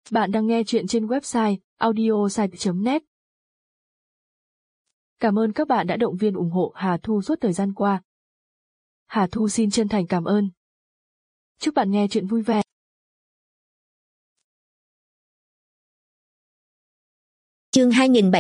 Bạn đang nghe chuyện trên website audiosite.net. Cảm ơn các bạn đã động viên ủng hộ Hà Thu suốt thời gian qua. Hà Thu xin chân thành cảm ơn. Chúc bạn nghe chuyện vui vẻ. Chương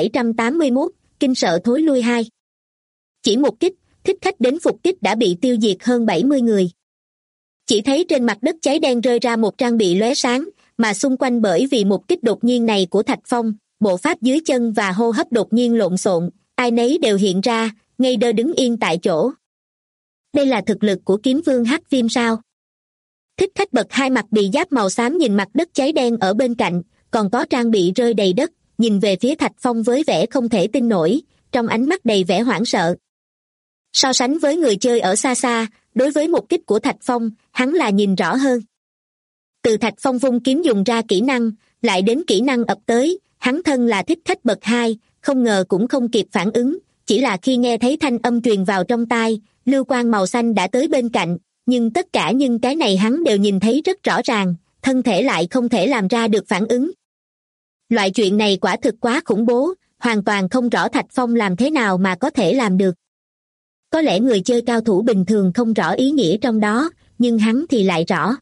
2781, Kinh sợ thối lui 2. Chỉ một kích, thích khách đến phục kích đã bị tiêu diệt hơn 70 người. Chỉ thấy trên mặt đất cháy đen rơi ra một trang bị lóe sáng, mà xung quanh bởi vì một kích đột nhiên này của Thạch Phong, bộ pháp dưới chân và hô hấp đột nhiên lộn xộn, ai nấy đều hiện ra, ngây đơ đứng yên tại chỗ. Đây là thực lực của kiếm vương Hắc Viêm sao? Thích khách bậc 2 mặc bị giáp màu xám nhìn mặt đất cháy đen ở bên cạnh, còn có trang bị rơi đầy đất, nhìn về phía Thạch Phong với vẻ không thể tin nổi, trong ánh mắt đầy vẻ hoảng sợ. So sánh với người chơi ở xa xa, đối với một kích của Thạch Phong, hắn là nhìn rõ hơn. Từ Thạch Phong vung kiếm dùng ra kỹ năng, lại đến kỹ năng ập tới, hắn thân là thích khách bậc 2, không ngờ cũng không kịp phản ứng, chỉ là khi nghe thấy thanh âm truyền vào trong tai, lưu quang màu xanh đã tới bên cạnh, nhưng tất cả những cái này hắn đều nhìn thấy rất rõ ràng, thân thể lại không thể làm ra được phản ứng. Loại chuyện này quả thực quá khủng bố, hoàn toàn không rõ Thạch Phong làm thế nào mà có thể làm được. Có lẽ người chơi cao thủ bình thường không rõ ý nghĩa trong đó, nhưng hắn thì lại rõ.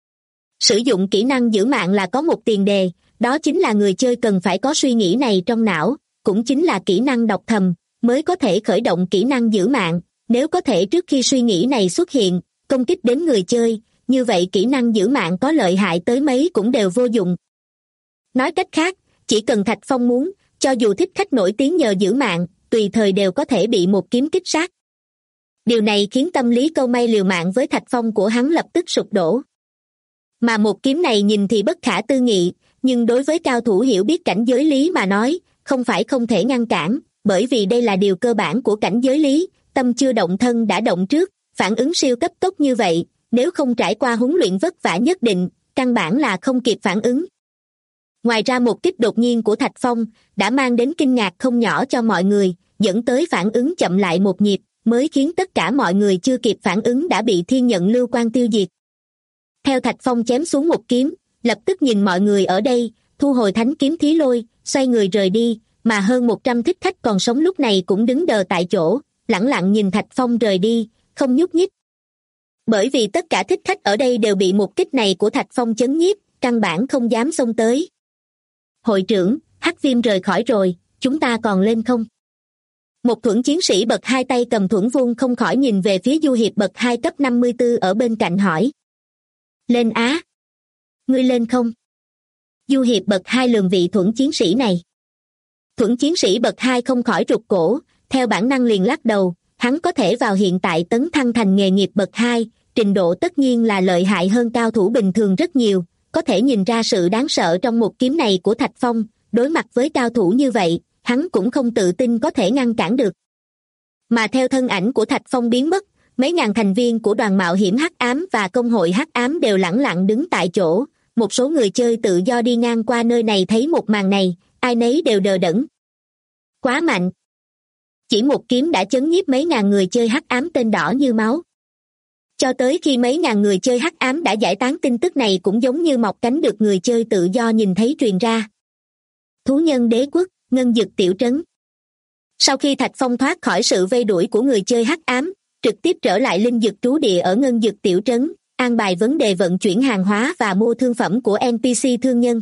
Sử dụng kỹ năng giữ mạng là có một tiền đề, đó chính là người chơi cần phải có suy nghĩ này trong não, cũng chính là kỹ năng đọc thầm, mới có thể khởi động kỹ năng giữ mạng. Nếu có thể trước khi suy nghĩ này xuất hiện, công kích đến người chơi, như vậy kỹ năng giữ mạng có lợi hại tới mấy cũng đều vô dụng. Nói cách khác, chỉ cần Thạch Phong muốn, cho dù thích khách nổi tiếng nhờ giữ mạng, tùy thời đều có thể bị một kiếm kích sát. Điều này khiến tâm lý câu may liều mạng với Thạch Phong của hắn lập tức sụp đổ. Mà một kiếm này nhìn thì bất khả tư nghị, nhưng đối với cao thủ hiểu biết cảnh giới lý mà nói, không phải không thể ngăn cản, bởi vì đây là điều cơ bản của cảnh giới lý, tâm chưa động thân đã động trước, phản ứng siêu cấp tốc như vậy, nếu không trải qua huấn luyện vất vả nhất định, căn bản là không kịp phản ứng. Ngoài ra một kích đột nhiên của Thạch Phong đã mang đến kinh ngạc không nhỏ cho mọi người, dẫn tới phản ứng chậm lại một nhịp, mới khiến tất cả mọi người chưa kịp phản ứng đã bị thiên nhận lưu quang tiêu diệt. Theo Thạch Phong chém xuống một kiếm, lập tức nhìn mọi người ở đây, thu hồi thánh kiếm Thí Lôi, xoay người rời đi, mà hơn 100 thích khách còn sống lúc này cũng đứng đờ tại chỗ, lẳng lặng nhìn Thạch Phong rời đi, không nhúc nhích. Bởi vì tất cả thích khách ở đây đều bị một kích này của Thạch Phong chấn nhiếp, căn bản không dám xông tới. Hội trưởng, Hắc Viêm rời khỏi rồi, chúng ta còn lên không? Một thuẫn chiến sĩ bậc 2 tay cầm thuẫn vuông không khỏi nhìn về phía du hiệp bậc 2 cấp 54 ở bên cạnh hỏi. Lên á. Ngươi lên không? Du hiệp bậc 2 lườm vị thuẫn chiến sĩ này. Thuẫn chiến sĩ bậc 2 không khỏi rụt cổ, theo bản năng liền lắc đầu, hắn có thể vào hiện tại tấn thăng thành nghề nghiệp bậc 2, trình độ tất nhiên là lợi hại hơn cao thủ bình thường rất nhiều, có thể nhìn ra sự đáng sợ trong một kiếm này của Thạch Phong, đối mặt với cao thủ như vậy, hắn cũng không tự tin có thể ngăn cản được. Mà theo thân ảnh của Thạch Phong biến mất, mấy ngàn thành viên của đoàn mạo hiểm Hắc Ám và công hội Hắc Ám đều lẳng lặng đứng tại chỗ, một số người chơi tự do đi ngang qua nơi này thấy một màn này, ai nấy đều đờ đẫn. Quá mạnh. Chỉ một kiếm đã chấn nhiếp mấy ngàn người chơi Hắc Ám tên đỏ như máu. Cho tới khi mấy ngàn người chơi Hắc Ám đã giải tán tin tức này cũng giống như mọc cánh được người chơi tự do nhìn thấy truyền ra. Thú nhân đế quốc, ngân dực tiểu trấn. Sau khi Thạch Phong thoát khỏi sự vây đuổi của người chơi Hắc Ám, trực tiếp trở lại linh dực trú địa ở ngân dực tiểu trấn, an bài vấn đề vận chuyển hàng hóa và mua thương phẩm của NPC thương nhân.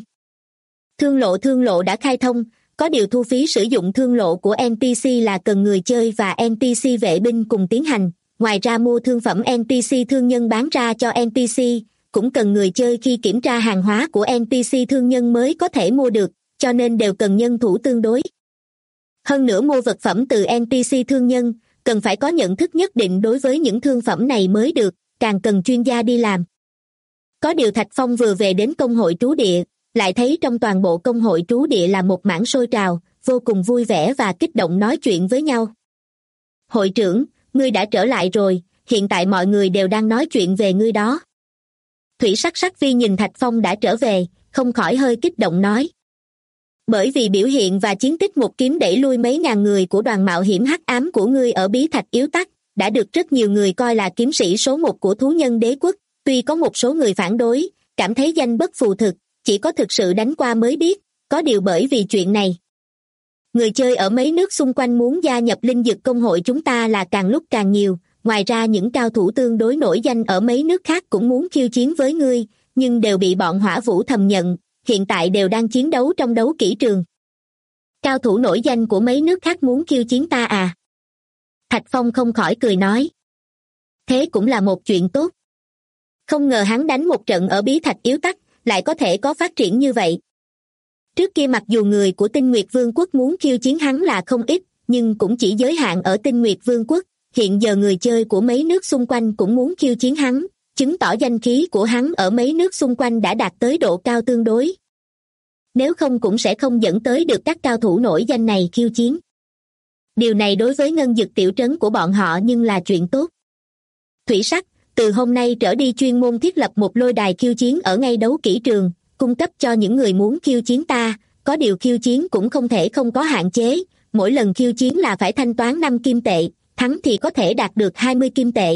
Thương lộ đã khai thông, có điều thu phí sử dụng thương lộ của NPC là cần người chơi và NPC vệ binh cùng tiến hành. Ngoài ra mua thương phẩm NPC thương nhân bán ra cho NPC, cũng cần người chơi khi kiểm tra hàng hóa của NPC thương nhân mới có thể mua được, cho nên đều cần nhân thủ tương đối. Hơn nữa mua vật phẩm từ NPC thương nhân, cần phải có nhận thức nhất định đối với những thương phẩm này mới được, càng cần chuyên gia đi làm. Có điều Thạch Phong vừa về đến công hội trú địa, lại thấy trong toàn bộ công hội trú địa là một mảng sôi trào, vô cùng vui vẻ và kích động nói chuyện với nhau. Hội trưởng, ngươi đã trở lại rồi, hiện tại mọi người đều đang nói chuyện về ngươi đó. Thủy Sắc Sắc Vi nhìn Thạch Phong đã trở về, không khỏi hơi kích động nói. Bởi vì biểu hiện và chiến tích một kiếm đẩy lui mấy ngàn người của đoàn mạo hiểm Hắc Ám của ngươi ở bí thạch yếu tắc, đã được rất nhiều người coi là kiếm sĩ số 1 của thú nhân đế quốc, tuy có một số người phản đối, cảm thấy danh bất phù thực, chỉ có thực sự đánh qua mới biết, có điều bởi vì chuyện này. Người chơi ở mấy nước xung quanh muốn gia nhập linh dực công hội chúng ta là càng lúc càng nhiều, ngoài ra những cao thủ tương đối nổi danh ở mấy nước khác cũng muốn khiêu chiến với ngươi, nhưng đều bị bọn Hỏa Vũ thầm nhận, hiện tại đều đang chiến đấu trong đấu kỹ trường. Cao thủ nổi danh của mấy nước khác muốn khiêu chiến ta à? Thạch Phong không khỏi cười nói. Thế cũng là một chuyện tốt. Không ngờ hắn đánh một trận ở bí thạch yếu tắc, lại có thể có phát triển như vậy. Trước kia mặc dù người của Tinh Nguyệt Vương quốc muốn khiêu chiến hắn là không ít, nhưng cũng chỉ giới hạn ở Tinh Nguyệt Vương quốc. Hiện giờ người chơi của mấy nước xung quanh cũng muốn khiêu chiến hắn, chứng tỏ danh khí của hắn ở mấy nước xung quanh đã đạt tới độ cao tương đối. Nếu không cũng sẽ không dẫn tới được các cao thủ nổi danh này khiêu chiến. Điều này đối với ngân dực tiểu trấn của bọn họ nhưng là chuyện tốt. Thủy Sắc, từ hôm nay trở đi chuyên môn thiết lập một lôi đài khiêu chiến ở ngay đấu kỹ trường, cung cấp cho những người muốn khiêu chiến ta, có điều khiêu chiến cũng không thể không có hạn chế, mỗi lần khiêu chiến là phải thanh toán 5 kim tệ, thắng thì có thể đạt được 20 kim tệ.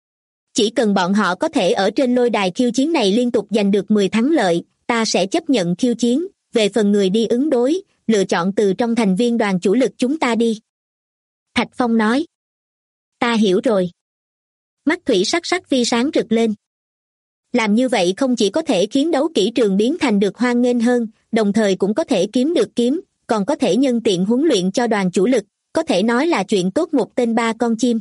Chỉ cần bọn họ có thể ở trên lôi đài khiêu chiến này liên tục giành được 10 thắng lợi, ta sẽ chấp nhận khiêu chiến, về phần người đi ứng đối, lựa chọn từ trong thành viên đoàn chủ lực chúng ta đi. Thạch Phong nói. Ta hiểu rồi. Mắt Thủy Sắc vi sáng rực lên. Làm như vậy không chỉ có thể khiến đấu kỹ trường biến thành được hoan nghênh hơn, đồng thời cũng có thể kiếm được kiếm, còn có thể nhân tiện huấn luyện cho đoàn chủ lực, có thể nói là chuyện tốt một tên ba con chim.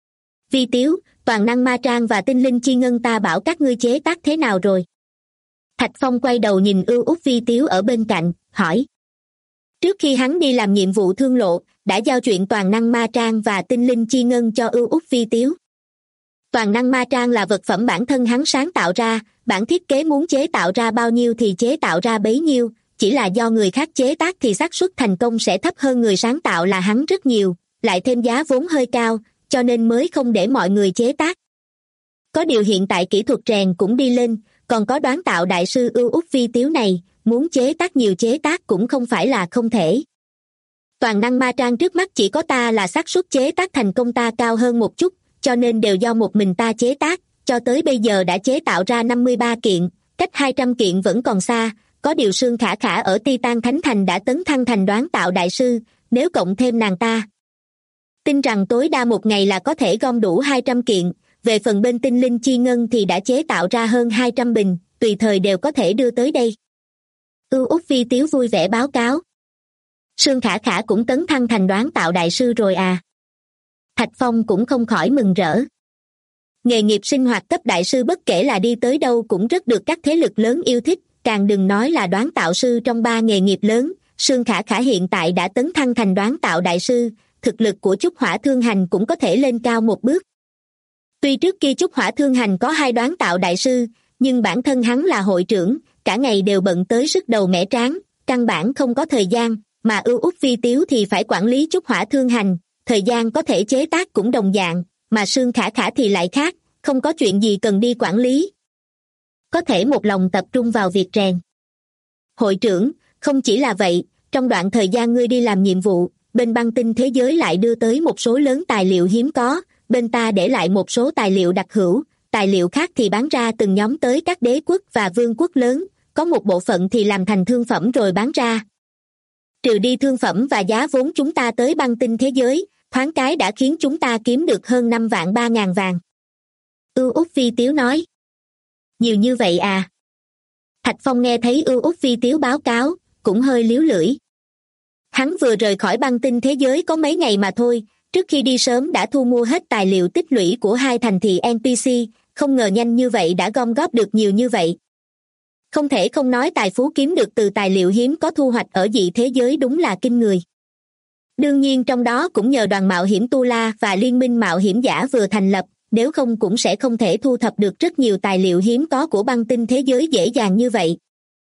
Vi Tiếu, toàn năng ma trang và tinh linh chi ngân ta bảo các ngươi chế tác thế nào rồi? Thạch Phong quay đầu nhìn ưu út Vi Tiếu ở bên cạnh, hỏi. Trước khi hắn đi làm nhiệm vụ thương lộ, đã giao chuyện toàn năng ma trang và tinh linh chi ngân cho ưu út Vi Tiếu. Toàn năng ma trang là vật phẩm bản thân hắn sáng tạo ra, bản thiết kế muốn chế tạo ra bao nhiêu thì chế tạo ra bấy nhiêu, chỉ là do người khác chế tác thì xác suất thành công sẽ thấp hơn người sáng tạo là hắn rất nhiều, lại thêm giá vốn hơi cao, cho nên mới không để mọi người chế tác. Có điều hiện tại kỹ thuật rèn cũng đi lên, còn có đoán tạo đại sư ưu út Vi Tiếu này, muốn chế tác nhiều chế tác cũng không phải là không thể. Toàn năng ma trang trước mắt chỉ có ta là xác suất chế tác thành công ta cao hơn một chút, cho nên đều do một mình ta chế tác, cho tới bây giờ đã chế tạo ra 53 kiện, cách 200 kiện vẫn còn xa, có điều Sương Khả Khả ở Titan Thánh Thành đã tấn thăng thành đoán tạo đại sư, nếu cộng thêm nàng ta. Tin rằng tối đa một ngày là có thể gom đủ 200 kiện, về phần bên tinh linh chi ngân thì đã chế tạo ra hơn 200 bình, tùy thời đều có thể đưa tới đây. Ưu út Vi Tiếu vui vẻ báo cáo. Sương Khả Khả cũng tấn thăng thành đoán tạo đại sư rồi à? Thạch Phong cũng không khỏi mừng rỡ. Nghề nghiệp sinh hoạt cấp đại sư bất kể là đi tới đâu cũng rất được các thế lực lớn yêu thích, càng đừng nói là đoán tạo sư trong 3 nghề nghiệp lớn. Sương Khả Khả hiện tại đã tấn thăng thành đoán tạo đại sư, thực lực của Trúc Hỏa Thương Hành cũng có thể lên cao một bước. Tuy trước kia Trúc Hỏa Thương Hành có 2 đoán tạo đại sư, nhưng bản thân hắn là hội trưởng, cả ngày đều bận tới sức đầu mẻ trán, căn bản không có thời gian, mà ưu út Vi Tiếu thì phải quản lý Trúc Hỏa Thương Hành, thời gian có thể chế tác cũng đồng dạng, mà Sương Khả Khả thì lại khác, không có chuyện gì cần đi quản lý. Có thể một lòng tập trung vào việc rèn. Hội trưởng, không chỉ là vậy, trong đoạn thời gian ngươi đi làm nhiệm vụ, bên băng tinh thế giới lại đưa tới một số lớn tài liệu hiếm có, bên ta để lại một số tài liệu đặc hữu, tài liệu khác thì bán ra từng nhóm tới các đế quốc và vương quốc lớn, có một bộ phận thì làm thành thương phẩm rồi bán ra. Trừ đi thương phẩm và giá vốn chúng ta tới băng tinh thế giới, thoáng cái đã khiến chúng ta kiếm được hơn 5.300.000 vàng. Ưu út Vi Tiếu nói. Nhiều như vậy à? Thạch Phong nghe thấy ưu út Vi Tiếu báo cáo, cũng hơi líu lưỡi. Hắn vừa rời khỏi băng tinh thế giới có mấy ngày mà thôi, trước khi đi sớm đã thu mua hết tài liệu tích lũy của 2 thành thị NPC, không ngờ nhanh như vậy đã gom góp được nhiều như vậy. Không thể không nói tài phú kiếm được từ tài liệu hiếm có thu hoạch ở dị thế giới đúng là kinh người. Đương nhiên trong đó cũng nhờ đoàn mạo hiểm Tu La và liên minh mạo hiểm giả vừa thành lập, nếu không cũng sẽ không thể thu thập được rất nhiều tài liệu hiếm có của băng tinh thế giới dễ dàng như vậy.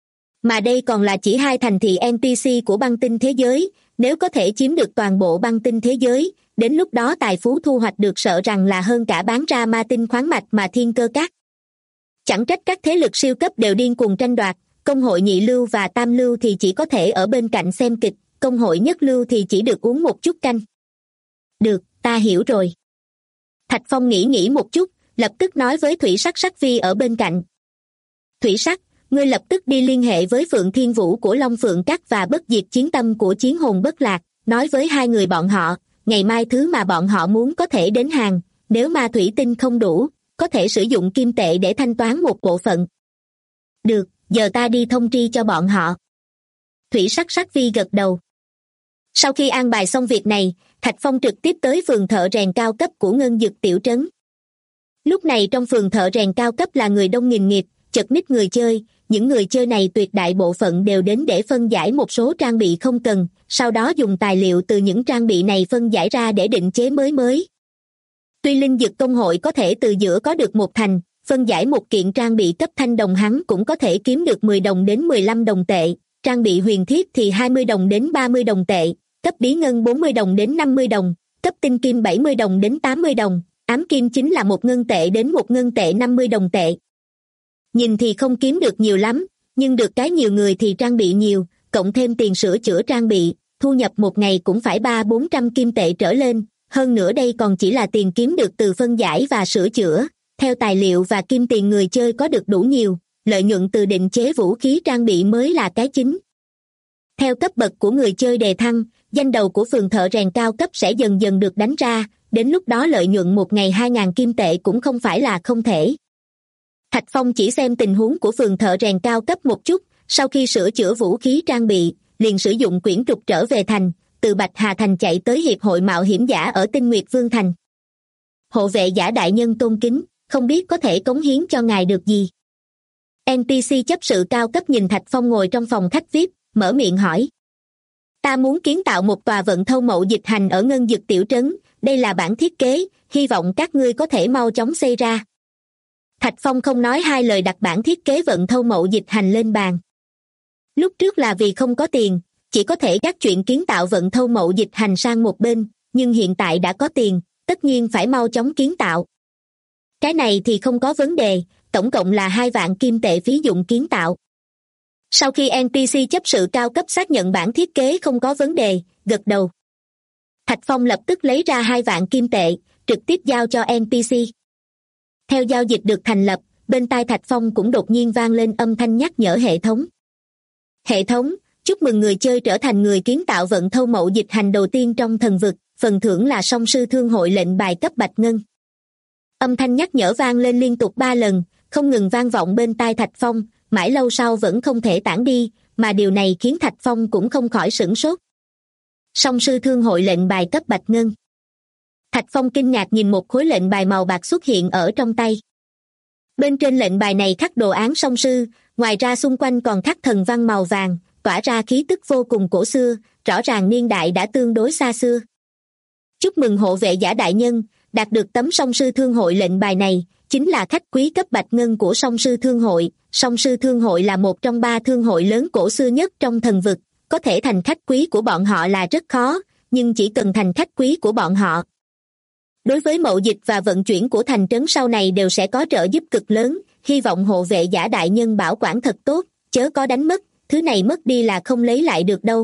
Mà đây còn là chỉ 2 thành thị NPC của băng tinh thế giới, nếu có thể chiếm được toàn bộ băng tinh thế giới, đến lúc đó tài phú thu hoạch được sợ rằng là hơn cả bán ra ma tinh khoáng mạch mà thiên cơ các. Chẳng trách các thế lực siêu cấp đều điên cuồng tranh đoạt, công hội nhị lưu và tam lưu thì chỉ có thể ở bên cạnh xem kịch, công hội nhất lưu thì chỉ được uống một chút canh. Được, ta hiểu rồi. Thạch Phong nghĩ một chút, lập tức nói với Thủy Sắc Vi ở bên cạnh. Thủy Sắc, ngươi lập tức đi liên hệ với Phượng Thiên Vũ của Long Phượng Các và Bất Diệt Chiến Tâm của Chiến Hồn Bất Lạc, nói với hai người bọn họ, ngày mai thứ mà bọn họ muốn có thể đến hàng, nếu ma thủy tinh không đủ, có thể sử dụng kim tệ để thanh toán một bộ phận. Được, giờ ta đi thông tri cho bọn họ. Thủy Sắc Sắc Vi gật đầu. Sau khi an bài xong việc này, Thạch Phong trực tiếp tới phường thợ rèn cao cấp của Ngân Dực tiểu trấn. Lúc này trong phường thợ rèn cao cấp là người đông nghìn nghịt, chật ních người chơi, những người chơi này tuyệt đại bộ phận đều đến để phân giải một số trang bị không cần, sau đó dùng tài liệu từ những trang bị này phân giải ra để định chế mới. Tuy linh dực công hội có thể từ giữa có được một thành, phân giải một kiện trang bị cấp thanh đồng hắn cũng có thể kiếm được 10 đồng đến 15 đồng tệ, trang bị huyền thiết thì 20 đồng đến 30 đồng tệ, cấp bí ngân 40 đồng đến 50 đồng, cấp tinh kim 70 đồng đến 80 đồng, ám kim chính là 1 ngân tệ đến 1 ngân tệ 50 đồng tệ. Nhìn thì không kiếm được nhiều lắm, nhưng được cái nhiều người thì trang bị nhiều, cộng thêm tiền sửa chữa trang bị, thu nhập một ngày cũng phải 300-400 kim tệ trở lên, hơn nữa đây còn chỉ là tiền kiếm được từ phân giải và sửa chữa, theo tài liệu và kim tiền người chơi có được đủ nhiều, lợi nhuận từ định chế vũ khí trang bị mới là cái chính. Theo cấp bậc của người chơi đề thăng, danh đầu của phường thợ rèn cao cấp sẽ dần dần được đánh ra, đến lúc đó lợi nhuận một ngày 2.000 kim tệ cũng không phải là không thể. Thạch Phong chỉ xem tình huống của phường thợ rèn cao cấp một chút, sau khi sửa chữa vũ khí trang bị, liền sử dụng quyển trục trở về thành, từ Bạch Hà Thành chạy tới Hiệp hội Mạo hiểm giả ở Tinh Nguyệt Vương Thành. Hộ vệ giả đại nhân tôn kính, không biết có thể cống hiến cho ngài được gì? NPC chấp sự cao cấp nhìn Thạch Phong ngồi trong phòng khách VIP, mở miệng hỏi. Ta muốn kiến tạo một tòa vận thâu mậu dịch hành ở Ngân Dực tiểu trấn, đây là bản thiết kế, hy vọng các ngươi có thể mau chóng xây ra. Thạch Phong không nói hai lời đặt bản thiết kế vận thâu mậu dịch hành lên bàn. Lúc trước là vì không có tiền, chỉ có thể gác chuyện kiến tạo vận thâu mậu dịch hành sang một bên, nhưng hiện tại đã có tiền, tất nhiên phải mau chóng kiến tạo. Cái này thì không có vấn đề, tổng cộng là 2 vạn kim tệ phí dụng kiến tạo. Sau khi NPC chấp sự cao cấp xác nhận bản thiết kế không có vấn đề, gật đầu. Thạch Phong lập tức lấy ra 2 vạn kim tệ, trực tiếp giao cho NPC. Theo giao dịch được thành lập, bên tai Thạch Phong cũng đột nhiên vang lên âm thanh nhắc nhở hệ thống. Hệ thống, chúc mừng người chơi trở thành người kiến tạo vận thâu mậu dịch hành đầu tiên trong thần vực, phần thưởng là song sư thương hội lệnh bài cấp bạch ngân. Âm thanh nhắc nhở vang lên liên tục 3 lần, không ngừng vang vọng bên tai Thạch Phong, mãi lâu sau vẫn không thể tản đi, mà điều này khiến Thạch Phong cũng không khỏi sửng sốt. Song sư thương hội lệnh bài cấp bạch ngân. Thạch Phong kinh ngạc nhìn một khối lệnh bài màu bạc xuất hiện ở trong tay. Bên trên lệnh bài này khắc đồ án song sư, ngoài ra xung quanh còn khắc thần văn màu vàng, tỏa ra khí tức vô cùng cổ xưa, rõ ràng niên đại đã tương đối xa xưa. Chúc mừng hộ vệ giả đại nhân, đạt được tấm song sư thương hội lệnh bài này, chính là khách quý cấp bạch ngân của song sư thương hội. Song sư thương hội là một trong 3 thương hội lớn cổ xưa nhất trong thần vực, có thể thành khách quý của bọn họ là rất khó, nhưng chỉ cần thành khách quý của bọn họ, đối với mậu dịch và vận chuyển của thành trấn sau này đều sẽ có trợ giúp cực lớn, hy vọng hộ vệ giả đại nhân bảo quản thật tốt, chớ có đánh mất, thứ này mất đi là không lấy lại được đâu.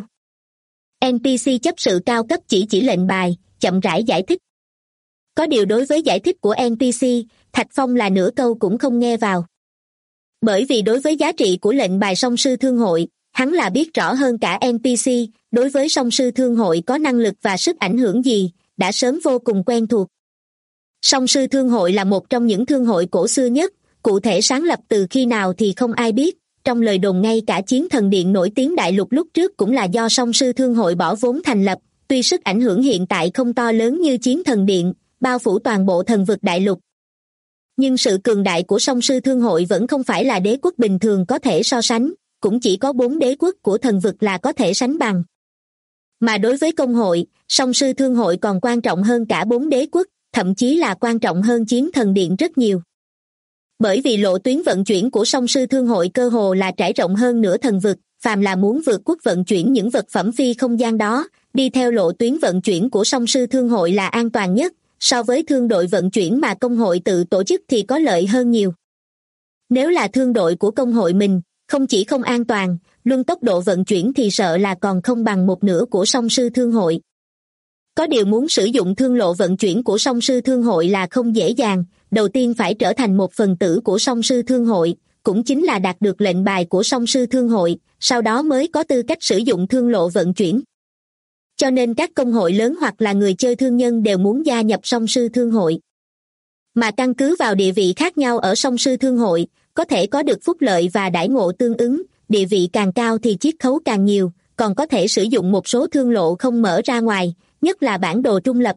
NPC chấp sự cao cấp chỉ lệnh bài, chậm rãi giải thích. Có điều đối với giải thích của NPC, Thạch Phong là nửa câu cũng không nghe vào. Bởi vì đối với giá trị của lệnh bài song sư thương hội, hắn là biết rõ hơn cả NPC, đối với song sư thương hội có năng lực và sức ảnh hưởng gì, đã sớm vô cùng quen thuộc. Song sư thương hội là một trong những thương hội cổ xưa nhất, cụ thể sáng lập từ khi nào thì không ai biết, trong lời đồn ngay cả Chiến Thần Điện nổi tiếng đại lục lúc trước cũng là do song sư thương hội bỏ vốn thành lập, tuy sức ảnh hưởng hiện tại không to lớn như Chiến Thần Điện, bao phủ toàn bộ thần vực đại lục. Nhưng sự cường đại của song sư thương hội vẫn không phải là đế quốc bình thường có thể so sánh, cũng chỉ có 4 đế quốc của thần vực là có thể sánh bằng. Mà đối với công hội, song sư thương hội còn quan trọng hơn cả 4 đế quốc, thậm chí là quan trọng hơn Chiến Thần Điện rất nhiều. Bởi vì lộ tuyến vận chuyển của song sư thương hội cơ hồ là trải rộng hơn nửa thần vực, phàm là muốn vượt quốc vận chuyển những vật phẩm phi không gian đó, đi theo lộ tuyến vận chuyển của song sư thương hội là an toàn nhất, so với thương đội vận chuyển mà công hội tự tổ chức thì có lợi hơn nhiều. Nếu là thương đội của công hội mình, không chỉ không an toàn, luân tốc độ vận chuyển thì sợ là còn không bằng một nửa của song sư thương hội. Có điều muốn sử dụng thương lộ vận chuyển của song sư thương hội là không dễ dàng, đầu tiên phải trở thành một phần tử của song sư thương hội, cũng chính là đạt được lệnh bài của song sư thương hội, sau đó mới có tư cách sử dụng thương lộ vận chuyển. Cho nên các công hội lớn hoặc là người chơi thương nhân đều muốn gia nhập song sư thương hội. Mà căn cứ vào địa vị khác nhau ở song sư thương hội, có thể có được phúc lợi và đãi ngộ tương ứng, địa vị càng cao thì chiết khấu càng nhiều, còn có thể sử dụng một số thương lộ không mở ra ngoài, nhất là bản đồ trung lập.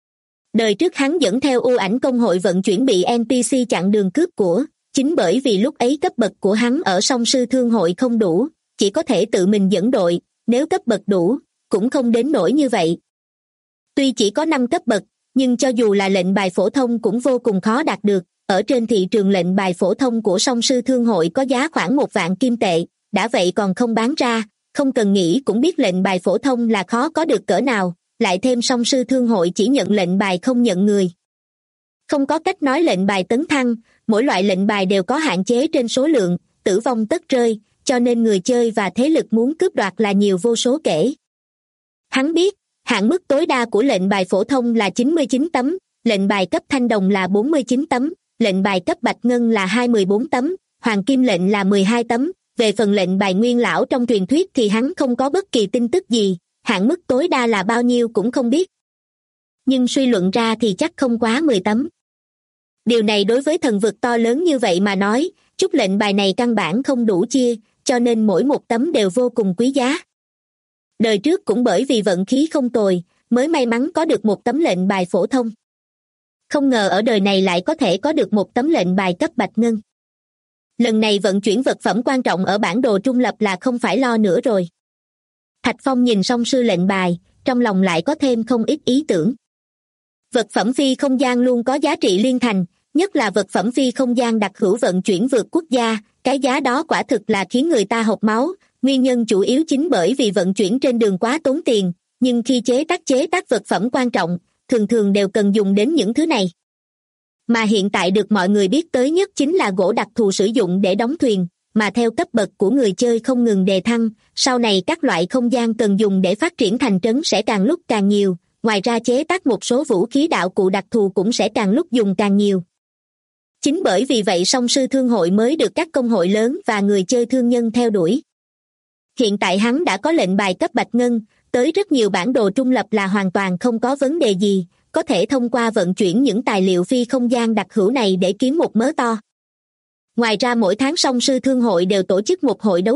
Đời trước hắn dẫn theo u ảnh công hội vận chuyển bị NPC chặn đường cướp của, chính bởi vì lúc ấy cấp bậc của hắn ở song sư thương hội không đủ, chỉ có thể tự mình dẫn đội, nếu cấp bậc đủ, cũng không đến nỗi như vậy. Tuy chỉ có 5 cấp bậc, nhưng cho dù là lệnh bài phổ thông cũng vô cùng khó đạt được, ở trên thị trường lệnh bài phổ thông của song sư thương hội có giá khoảng 1 vạn kim tệ, đã vậy còn không bán ra, không cần nghĩ cũng biết lệnh bài phổ thông là khó có được cỡ nào, lại thêm song sư thương hội chỉ nhận lệnh bài không nhận người. Không có cách nói lệnh bài tấn thăng, mỗi loại lệnh bài đều có hạn chế trên số lượng, tử vong tất rơi, cho nên người chơi và thế lực muốn cướp đoạt là nhiều vô số kể. Hắn biết, hạn mức tối đa của lệnh bài phổ thông là 99 tấm, lệnh bài cấp thanh đồng là 49 tấm, lệnh bài cấp bạch ngân là 24 tấm, hoàng kim lệnh là 12 tấm, về phần lệnh bài nguyên lão trong truyền thuyết thì hắn không có bất kỳ tin tức gì, hạn mức tối đa là bao nhiêu cũng không biết. Nhưng suy luận ra thì chắc không quá 10 tấm. Điều này đối với thần vực to lớn như vậy mà nói, chút lệnh bài này căn bản không đủ chia, cho nên mỗi một tấm đều vô cùng quý giá. Đời trước cũng bởi vì vận khí không tồi, mới may mắn có được một tấm lệnh bài phổ thông. Không ngờ ở đời này lại có thể có được một tấm lệnh bài cấp bạch ngân. Lần này vận chuyển vật phẩm quan trọng ở bản đồ trung lập là không phải lo nữa rồi. Thạch Phong nhìn song sư lệnh bài, trong lòng lại có thêm không ít ý tưởng. Vật phẩm phi không gian luôn có giá trị liên thành, nhất là vật phẩm phi không gian đặc hữu vận chuyển vượt quốc gia, cái giá đó quả thực là khiến người ta hộc máu, nguyên nhân chủ yếu chính bởi vì vận chuyển trên đường quá tốn tiền, nhưng khi chế tác vật phẩm quan trọng, thường thường đều cần dùng đến những thứ này. Mà hiện tại được mọi người biết tới nhất chính là gỗ đặc thù sử dụng để đóng thuyền, mà theo cấp bậc của người chơi không ngừng đề thăng, sau này các loại không gian cần dùng để phát triển thành trấn sẽ càng lúc càng nhiều, ngoài ra chế tác một số vũ khí đạo cụ đặc thù cũng sẽ càng lúc dùng càng nhiều. Chính bởi vì vậy song sư thương hội mới được các công hội lớn và người chơi thương nhân theo đuổi. Hiện tại hắn đã có lệnh bài cấp bạch ngân, tới rất nhiều bản đồ trung lập là hoàn toàn không có vấn đề gì, có thể thông qua vận chuyển những tài liệu phi không gian đặc hữu này để kiếm một mớ to. Ngoài ra mỗi tháng song sư thương hội đều tổ chức một hội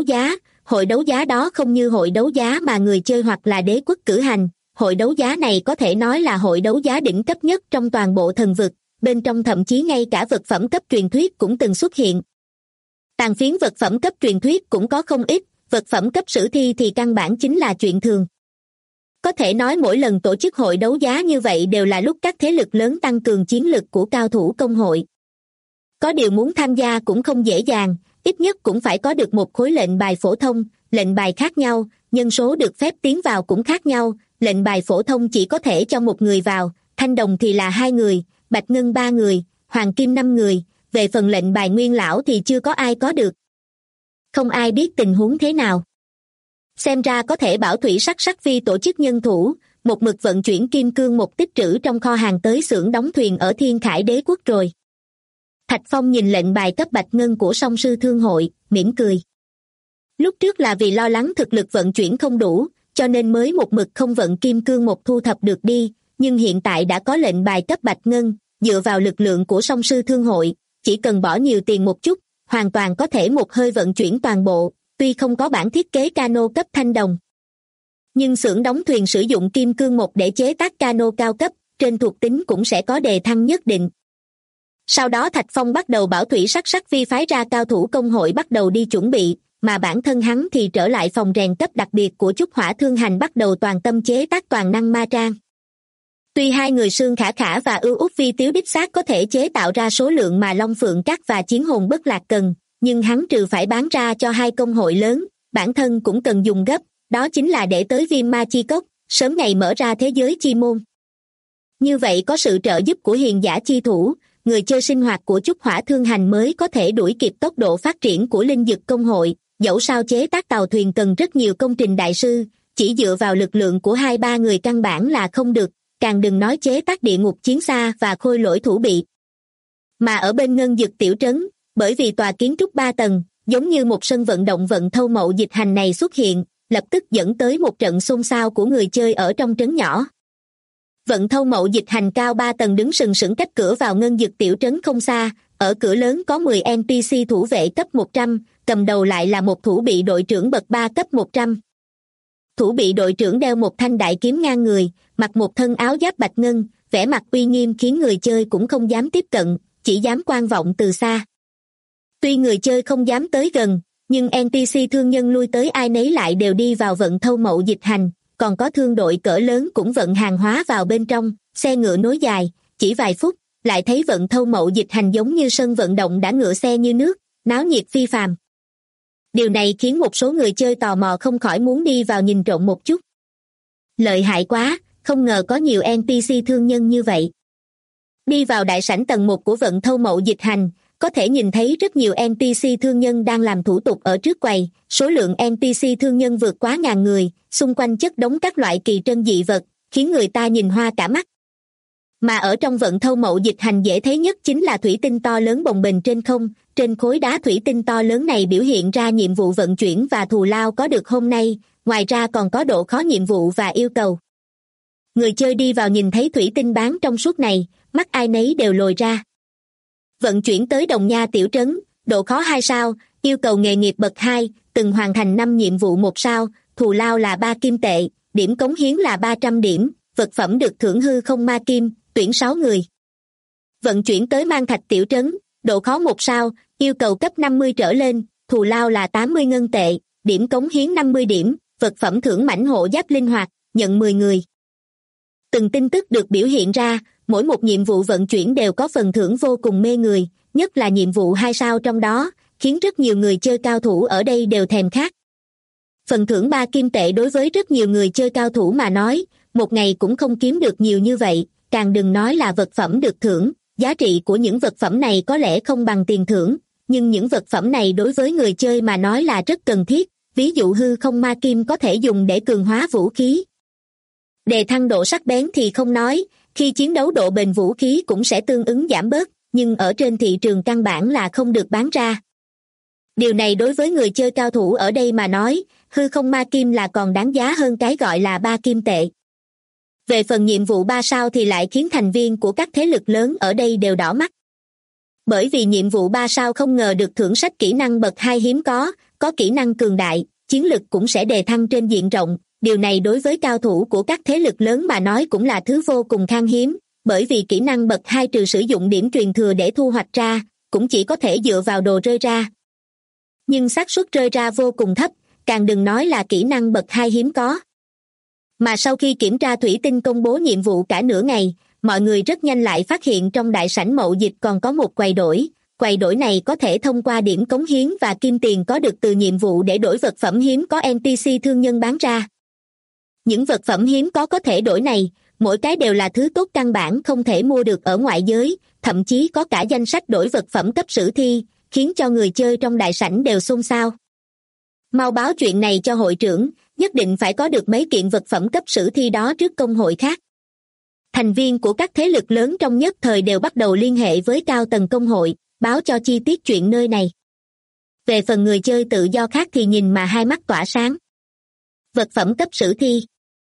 đấu giá đó không như hội đấu giá mà người chơi hoặc là đế quốc cử hành, hội đấu giá này có thể nói là hội đấu giá đỉnh cấp nhất trong toàn bộ thần vực, bên trong thậm chí ngay cả vật phẩm cấp truyền thuyết cũng từng xuất hiện. Tàn phiến vật phẩm cấp truyền thuyết cũng có không ít, vật phẩm cấp sử thi thì căn bản chính là chuyện thường. Có thể nói mỗi lần tổ chức hội đấu giá như vậy đều là lúc các thế lực lớn tăng cường chiến lực của cao thủ công hội. Có điều muốn tham gia cũng không dễ dàng, ít nhất cũng phải có được một khối lệnh bài phổ thông, lệnh bài khác nhau, nhân số được phép tiến vào cũng khác nhau, lệnh bài phổ thông chỉ có thể cho một người vào, thanh đồng thì là 2 người, bạch ngân 3 người, hoàng kim 5 người, về phần lệnh bài nguyên lão thì chưa có ai có được. Không ai biết tình huống thế nào. Xem ra có thể bảo Thủy Sắc Phi tổ chức nhân thủ, một mực vận chuyển kim cương một tích trữ trong kho hàng tới xưởng đóng thuyền ở Thiên Khải Đế quốc rồi. Thạch Phong nhìn lệnh bài cấp bạch ngân của song sư thương hội, mỉm cười. Lúc trước là vì lo lắng thực lực vận chuyển không đủ, cho nên mới một mực không vận kim cương một thu thập được đi, nhưng hiện tại đã có lệnh bài cấp bạch ngân, dựa vào lực lượng của song sư thương hội, chỉ cần bỏ nhiều tiền một chút, hoàn toàn có thể một hơi vận chuyển toàn bộ, tuy không có bản thiết kế cano cấp thanh đồng. Nhưng xưởng đóng thuyền sử dụng kim cương một để chế tác cano cao cấp, trên thuộc tính cũng sẽ có đề thăng nhất định. Sau đó Thạch Phong bắt đầu bảo Thủy Sắc Phi phái ra cao thủ công hội bắt đầu đi chuẩn bị, mà bản thân hắn thì trở lại phòng rèn cấp đặc biệt của Trúc Hỏa Thương Hành bắt đầu toàn tâm chế tác toàn năng ma trang. Tuy hai người Sương Khả Khả và Ưu Út Vi Tiếu đích xác có thể chế tạo ra số lượng mà Long Phượng Trác và Chiến Hồn Bất Lạc cần, nhưng hắn trừ phải bán ra cho hai công hội lớn, bản thân cũng cần dùng gấp, đó chính là để tới Viêm Ma Chi Cốc, sớm ngày mở ra thế giới chi môn. Như vậy có sự trợ giúp của hiền giả chi thủ, người chơi sinh hoạt của Trúc Hỏa Thương Hành mới có thể đuổi kịp tốc độ phát triển của linh dực công hội, dẫu sao chế tác tàu thuyền cần rất nhiều công trình đại sư, chỉ dựa vào lực lượng của 2-3 người căn bản là không được, càng đừng nói chế tác địa ngục chiến xa và khôi lỗi thủ bị. Mà ở bên Ngân Dực tiểu trấn, bởi vì tòa kiến trúc 3 tầng, giống như một sân vận động vận thâu mậu dịch hành này xuất hiện, lập tức dẫn tới một trận xôn xao của người chơi ở trong trấn nhỏ. Vận thâu mậu dịch hành cao 3 tầng đứng sừng sững cách cửa vào ngân dực tiểu trấn không xa, ở cửa lớn có 10 NPC thủ vệ cấp 100, cầm đầu lại là một thủ bị đội trưởng bậc 3 cấp 100. Thủ bị đội trưởng đeo một thanh đại kiếm ngang người, mặc một thân áo giáp bạch ngân, vẻ mặt uy nghiêm khiến người chơi cũng không dám tiếp cận, chỉ dám quan vọng từ xa. Tuy người chơi không dám tới gần, nhưng NPC thương nhân lui tới ai nấy lại đều đi vào vận thâu mậu dịch hành, còn có thương đội cỡ lớn cũng vận hàng hóa vào bên trong, xe ngựa nối dài, chỉ vài phút, lại thấy vận thâu mậu dịch hành giống như sân vận động đã ngựa xe như nước, náo nhiệt phi phàm. Điều này khiến một số người chơi tò mò không khỏi muốn đi vào nhìn trộm một chút. Lợi hại quá, không ngờ có nhiều NPC thương nhân như vậy. Đi vào đại sảnh tầng 1 của vận thâu mậu dịch hành, có thể nhìn thấy rất nhiều NPC thương nhân đang làm thủ tục ở trước quầy, số lượng NPC thương nhân vượt quá 1000 người, xung quanh chất đống các loại kỳ trân dị vật, khiến người ta nhìn hoa cả mắt. Mà ở trong vận thâu mậu dịch hành dễ thấy nhất chính là thủy tinh to lớn bồng bềnh trên không, trên khối đá thủy tinh to lớn này biểu hiện ra nhiệm vụ vận chuyển và thù lao có được hôm nay, ngoài ra còn có độ khó nhiệm vụ và yêu cầu. Người chơi đi vào nhìn thấy thủy tinh bán trong suốt này, mắt ai nấy đều lồi ra. Vận chuyển tới Đồng Nha tiểu trấn, độ khó 2 sao, yêu cầu nghề nghiệp bậc 2, từng hoàn thành 5 nhiệm vụ 1 sao, thù lao là 3 kim tệ, điểm cống hiến là 300 điểm, vật phẩm được thưởng hư không ma kim, tuyển 6 người. Vận chuyển tới Mang Thạch tiểu trấn, độ khó 1 sao, yêu cầu cấp 50 trở lên, thù lao là 80 ngân tệ, điểm cống hiến 50 điểm, vật phẩm thưởng mãnh hộ giáp linh hoạt, nhận 10 người. Từng tin tức được biểu hiện ra, mỗi một nhiệm vụ vận chuyển đều có phần thưởng vô cùng mê người, nhất là nhiệm vụ 2 sao trong đó, khiến rất nhiều người chơi cao thủ ở đây đều thèm khát. Phần thưởng 3 kim tệ đối với rất nhiều người chơi cao thủ mà nói, một ngày cũng không kiếm được nhiều như vậy, càng đừng nói là vật phẩm được thưởng. Giá trị của những vật phẩm này có lẽ không bằng tiền thưởng, nhưng những vật phẩm này đối với người chơi mà nói là rất cần thiết, ví dụ hư không ma kim có thể dùng để cường hóa vũ khí. Đề thăng độ sắc bén thì không nói, khi chiến đấu độ bền vũ khí cũng sẽ tương ứng giảm bớt, nhưng ở trên thị trường căn bản là không được bán ra. Điều này đối với người chơi cao thủ ở đây mà nói, hư không ma kim là còn đáng giá hơn cái gọi là 3 kim tệ. Về phần nhiệm vụ 3 sao thì lại khiến thành viên của các thế lực lớn ở đây đều đỏ mắt. Bởi vì nhiệm vụ 3 sao không ngờ được thưởng sách kỹ năng bậc 2 hiếm có kỹ năng cường đại, chiến lực cũng sẽ đề thăng trên diện rộng. Điều này đối với cao thủ của các thế lực lớn mà nói cũng là thứ vô cùng khan hiếm, bởi vì kỹ năng bậc 2 trừ sử dụng điểm truyền thừa để thu hoạch ra, cũng chỉ có thể dựa vào đồ rơi ra. Nhưng xác suất rơi ra vô cùng thấp, càng đừng nói là kỹ năng bậc 2 hiếm có. Mà sau khi kiểm tra thủy tinh công bố nhiệm vụ cả nửa ngày, mọi người rất nhanh lại phát hiện trong đại sảnh mậu dịch còn có một quầy đổi này có thể thông qua điểm cống hiến và kim tiền có được từ nhiệm vụ để đổi vật phẩm hiếm có NPC thương nhân bán ra. Những vật phẩm hiếm có thể đổi này, mỗi cái đều là thứ tốt căn bản không thể mua được ở ngoại giới, thậm chí có cả danh sách đổi vật phẩm cấp sử thi, khiến cho người chơi trong đại sảnh đều xôn xao. Mau báo chuyện này cho hội trưởng, nhất định phải có được mấy kiện vật phẩm cấp sử thi đó trước công hội khác. Thành viên của các thế lực lớn trong nhất thời đều bắt đầu liên hệ với cao tầng công hội, báo cho chi tiết chuyện nơi này. Về phần người chơi tự do khác thì nhìn mà hai mắt tỏa sáng. Vật phẩm cấp sử thi.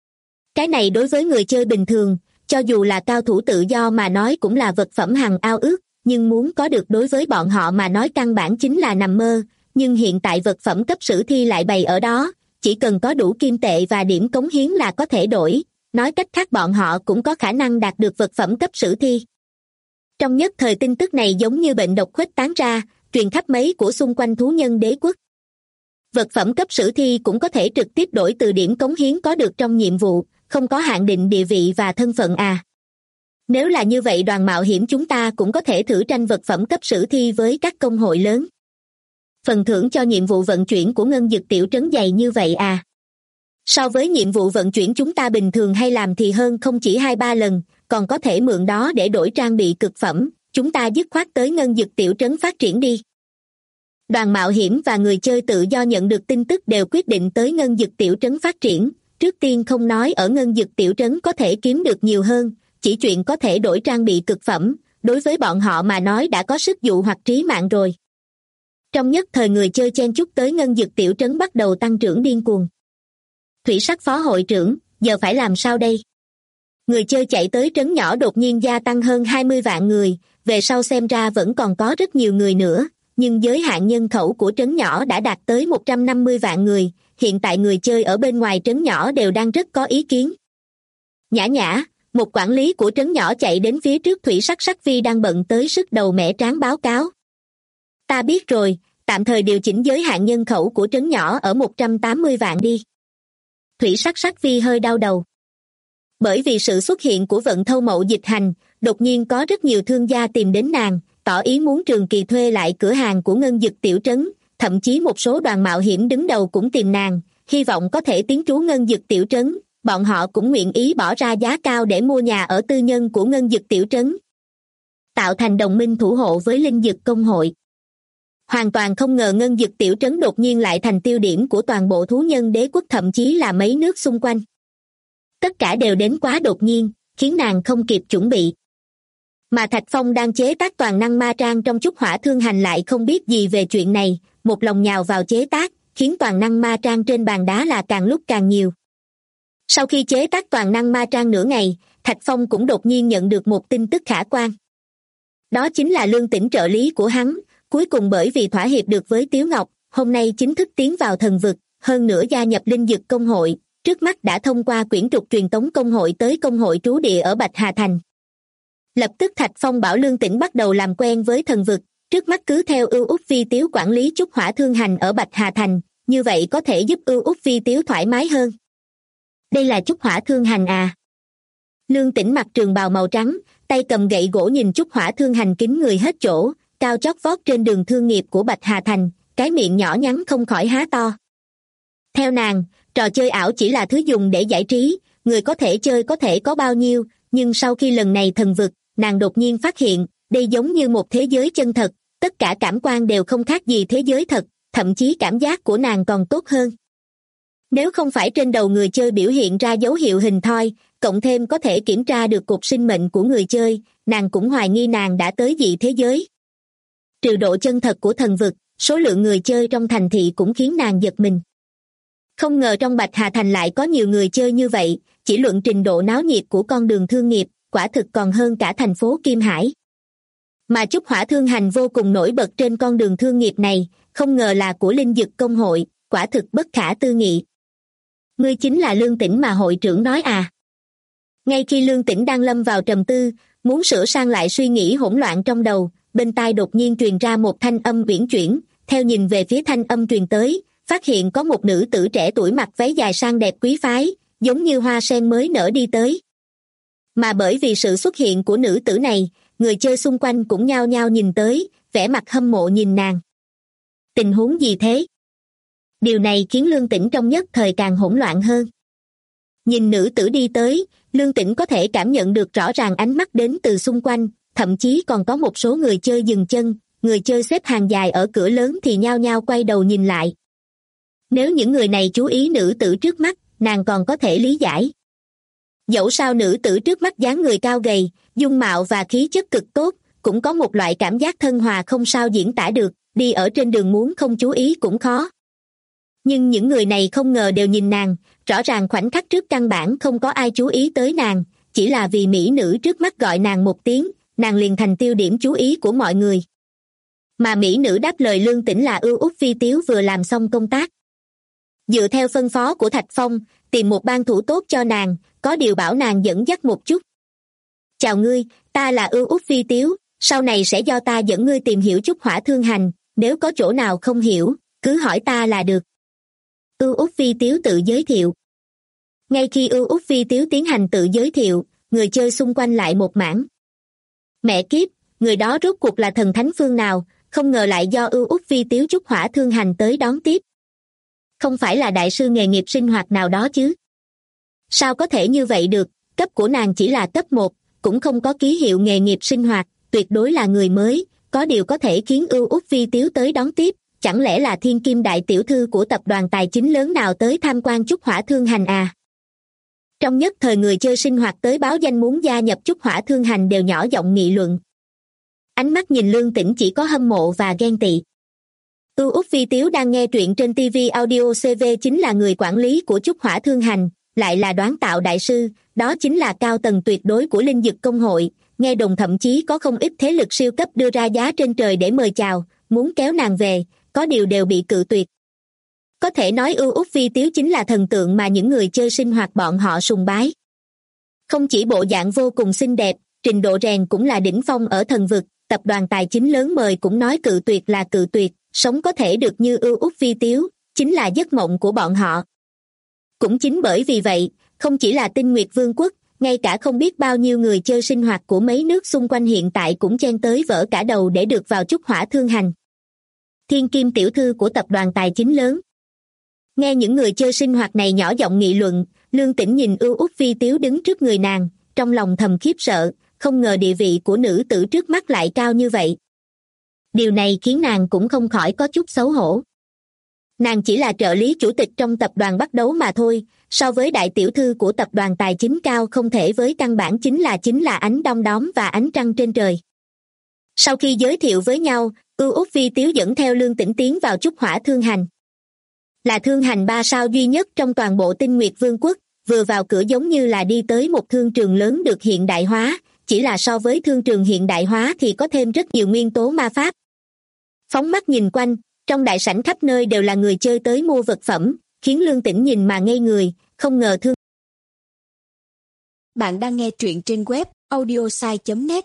Cái này đối với người chơi bình thường, cho dù là cao thủ tự do mà nói cũng là vật phẩm hằng ao ước, nhưng muốn có được đối với bọn họ mà nói căn bản chính là nằm mơ, nhưng hiện tại vật phẩm cấp sử thi lại bày ở đó, chỉ cần có đủ kim tệ và điểm cống hiến là có thể đổi, nói cách khác bọn họ cũng có khả năng đạt được vật phẩm cấp sử thi. Trong nhất thời tin tức này giống như bệnh độc khuếch tán ra, truyền khắp mấy của xung quanh thú nhân đế quốc. Vật phẩm cấp sử thi cũng có thể trực tiếp đổi từ điểm cống hiến có được trong nhiệm vụ, không có hạn định địa vị và thân phận à. Nếu là như vậy đoàn mạo hiểm chúng ta cũng có thể thử tranh vật phẩm cấp sử thi với các công hội lớn. Phần thưởng cho nhiệm vụ vận chuyển của ngân dực tiểu trấn dày như vậy à. So với nhiệm vụ vận chuyển chúng ta bình thường hay làm thì hơn không chỉ 2-3 lần, còn có thể mượn đó để đổi trang bị cực phẩm, chúng ta dứt khoát tới ngân dực tiểu trấn phát triển đi. Đoàn mạo hiểm và người chơi tự do nhận được tin tức đều quyết định tới ngân dực tiểu trấn phát triển, trước tiên không nói ở ngân dực tiểu trấn có thể kiếm được nhiều hơn, chỉ chuyện có thể đổi trang bị cực phẩm, đối với bọn họ mà nói đã có sức dụ hoặc trí mạng rồi. Trong nhất thời người chơi chen chúc tới ngân dực tiểu trấn bắt đầu tăng trưởng điên cuồng. Thủy sắc phó hội trưởng, giờ phải làm sao đây? Người chơi chạy tới trấn nhỏ đột nhiên gia tăng hơn 20 vạn người, về sau xem ra vẫn còn có rất nhiều người nữa, nhưng giới hạn nhân khẩu của trấn nhỏ đã đạt tới 150 vạn người, hiện tại người chơi ở bên ngoài trấn nhỏ đều đang rất có ý kiến. Nhã nhã, một quản lý của trấn nhỏ chạy đến phía trước Thủy sắc sắc vi đang bận tới sức đầu mẻ trán báo cáo. Ta biết rồi, tạm thời điều chỉnh giới hạn nhân khẩu của trấn nhỏ ở 180 vạn đi. Thủy sắc sắc vi hơi đau đầu. Bởi vì sự xuất hiện của vận thâu mậu dịch hành, đột nhiên có rất nhiều thương gia tìm đến nàng, tỏ ý muốn trường kỳ thuê lại cửa hàng của ngân dực tiểu trấn, thậm chí một số đoàn mạo hiểm đứng đầu cũng tìm nàng, hy vọng có thể tiến trú ngân dực tiểu trấn, bọn họ cũng nguyện ý bỏ ra giá cao để mua nhà ở tư nhân của ngân dực tiểu trấn. Tạo thành đồng minh thủ hộ với linh dực công hội. Hoàn toàn không ngờ ngân dực tiểu trấn đột nhiên lại thành tiêu điểm của toàn bộ thú nhân đế quốc thậm chí là mấy nước xung quanh. Tất cả đều đến quá đột nhiên, khiến nàng không kịp chuẩn bị. Mà Thạch Phong đang chế tác toàn năng ma trang trong Chúc Hỏa Thương Hành lại không biết gì về chuyện này, một lòng nhào vào chế tác, khiến toàn năng ma trang trên bàn đá là càng lúc càng nhiều. Sau khi chế tác toàn năng ma trang nửa ngày, Thạch Phong cũng đột nhiên nhận được một tin tức khả quan. Đó chính là Lương Tĩnh trợ lý của hắn, cuối cùng bởi vì thỏa hiệp được với Tiếu Ngọc, hôm nay chính thức tiến vào thần vực, hơn nữa gia nhập linh dực công hội, trước mắt đã thông qua quyển trục truyền tống công hội tới công hội trú địa ở Bạch Hà Thành. Lập tức Thạch Phong bảo Lương Tĩnh bắt đầu làm quen với thần vực, trước mắt cứ theo Ưu Úc Vi Tiếu quản lý Chúc Hỏa Thương Hành ở Bạch Hà Thành, như vậy có thể giúp Ưu Úc Vi Tiếu thoải mái hơn. Đây là Chúc Hỏa Thương Hành à? Lương Tĩnh mặc trường bào màu trắng, tay cầm gậy gỗ nhìn Chúc Hỏa Thương Hành kín người hết chỗ, cao chót vót trên đường thương nghiệp của Bạch Hà Thành, cái miệng nhỏ nhắn không khỏi há to. Theo nàng, trò chơi ảo chỉ là thứ dùng để giải trí, người có thể chơi có thể có bao nhiêu, nhưng sau khi lần này thần vực, nàng đột nhiên phát hiện, đây giống như một thế giới chân thật, tất cả cảm quan đều không khác gì thế giới thật, thậm chí cảm giác của nàng còn tốt hơn. Nếu không phải trên đầu người chơi biểu hiện ra dấu hiệu hình thoi, cộng thêm có thể kiểm tra được cột sinh mệnh của người chơi, nàng cũng hoài nghi nàng đã tới dị thế giới. Trừ độ chân thật của thần vực, số lượng người chơi trong thành thị cũng khiến nàng giật mình. Không ngờ trong Bạch Hà Thành lại có nhiều người chơi như vậy, chỉ luận trình độ náo nhiệt của con đường thương nghiệp, quả thực còn hơn cả thành phố Kim Hải. Mà Chúc Hỏa Thương Hành vô cùng nổi bật trên con đường thương nghiệp này, không ngờ là của linh dực công hội, quả thực bất khả tư nghị. Ngươi chính là Lương Tĩnh mà hội trưởng nói à? Ngay khi Lương Tĩnh đang lâm vào trầm tư, muốn sửa sang lại suy nghĩ hỗn loạn trong đầu, bên tai đột nhiên truyền ra một thanh âm uyển chuyển, theo nhìn về phía thanh âm truyền tới, phát hiện có một nữ tử trẻ tuổi mặc váy dài sang đẹp quý phái, giống như hoa sen mới nở đi tới. Mà bởi vì sự xuất hiện của nữ tử này, người chơi xung quanh cũng nhao nhao nhìn tới, vẻ mặt hâm mộ nhìn nàng. Tình huống gì thế? Điều này khiến Lương Tĩnh trong nhất thời càng hỗn loạn hơn. Nhìn nữ tử đi tới, Lương Tĩnh có thể cảm nhận được rõ ràng ánh mắt đến từ xung quanh, thậm chí còn có một số người chơi dừng chân, người chơi xếp hàng dài ở cửa lớn thì nhao nhao quay đầu nhìn lại. Nếu những người này chú ý nữ tử trước mắt, nàng còn có thể lý giải. Dẫu sao nữ tử trước mắt dáng người cao gầy, dung mạo và khí chất cực tốt, cũng có một loại cảm giác thân hòa không sao diễn tả được, đi ở trên đường muốn không chú ý cũng khó. Nhưng những người này không ngờ đều nhìn nàng, rõ ràng khoảnh khắc trước căn bản không có ai chú ý tới nàng, chỉ là vì mỹ nữ trước mắt gọi nàng một tiếng, nàng liền thành tiêu điểm chú ý của mọi người. Mà mỹ nữ đáp lời Lương Tĩnh là Ưu Úc Vi Tiếu vừa làm xong công tác. Dựa theo phân phó của Thạch Phong, tìm một ban thủ tốt cho nàng, có điều bảo nàng dẫn dắt một chút. Chào ngươi, ta là Ưu Úc Vi Tiếu, sau này sẽ do ta dẫn ngươi tìm hiểu Chúc Hỏa Thương Hành, nếu có chỗ nào không hiểu, cứ hỏi ta là được. Ưu Úc Vi Tiếu tự giới thiệu. Ngay khi Ưu Úc Vi Tiếu tiến hành tự giới thiệu, người chơi xung quanh lại một mảng. Mẹ kiếp, người đó rốt cuộc là thần thánh phương nào, không ngờ lại do Ưu Úc Vi Tiếu Chúc Hỏa Thương Hành tới đón tiếp. Không phải là đại sư nghề nghiệp sinh hoạt nào đó chứ? Sao có thể như vậy được, cấp của nàng chỉ là cấp 1, cũng không có ký hiệu nghề nghiệp sinh hoạt, tuyệt đối là người mới, có điều có thể khiến Ưu Úc Vi Tiếu tới đón tiếp, chẳng lẽ là thiên kim đại tiểu thư của tập đoàn tài chính lớn nào tới tham quan Chúc Hỏa Thương Hành à? Trong nhất thời người chơi sinh hoạt tới báo danh muốn gia nhập Chúc Hỏa Thương Hành đều nhỏ giọng nghị luận. Ánh mắt nhìn Lương Tĩnh chỉ có hâm mộ và ghen tị. Út Vi Tiếu đang nghe truyện trên TV Audio CV chính là người quản lý của Trúc Hỏa Thương Hành, lại là đoán tạo đại sư, đó chính là cao tầng tuyệt đối của Linh Dực Công hội, nghe đồn thậm chí có không ít thế lực siêu cấp đưa ra giá trên trời để mời chào, muốn kéo nàng về, có điều đều bị cự tuyệt. Có thể nói Út Vi Tiếu chính là thần tượng mà những người chơi sinh hoạt bọn họ sùng bái. Không chỉ bộ dạng vô cùng xinh đẹp, trình độ rèn cũng là đỉnh phong ở thần vực, tập đoàn tài chính lớn mời cũng nói cự tuyệt là cự tuyệt, sống có thể được như Út Vi Tiếu, chính là giấc mộng của bọn họ. Cũng chính bởi vì vậy, không chỉ là Tinh Nguyệt Vương quốc, ngay cả không biết bao nhiêu người chơi sinh hoạt của mấy nước xung quanh hiện tại cũng chen tới vỡ cả đầu để được vào Trúc Hỏa Thương Hành. Thiên Kim tiểu thư của tập đoàn tài chính lớn. Nghe những người chơi sinh hoạt này nhỏ giọng nghị luận, Lương Tĩnh nhìn Út Vi Tiếu đứng trước người nàng, trong lòng thầm khiếp sợ, không ngờ địa vị của nữ tử trước mắt lại cao như vậy. Điều này khiến nàng cũng không khỏi có chút xấu hổ. Nàng chỉ là trợ lý chủ tịch trong tập đoàn Bắt Đấu mà thôi, so với đại tiểu thư của tập đoàn tài chính cao không thể với, căn bản chính là ánh đom đóm và ánh trăng trên trời. Sau khi giới thiệu với nhau, Út Vi Tiếu dẫn theo Lương Tĩnh tiến vào Trúc Hỏa Thương Hành. Là thương hành 3 sao duy nhất trong toàn bộ Tinh Nguyệt Vương quốc, vừa vào cửa giống như là đi tới một thương trường lớn được hiện đại hóa, chỉ là so với thương trường hiện đại hóa thì có thêm rất nhiều nguyên tố ma pháp. Phóng mắt nhìn quanh, trong đại sảnh khắp nơi đều là người chơi tới mua vật phẩm, khiến Lương Tĩnh nhìn mà ngây người, không ngờ thương. Bạn đang nghe truyện trên web audiosai.net.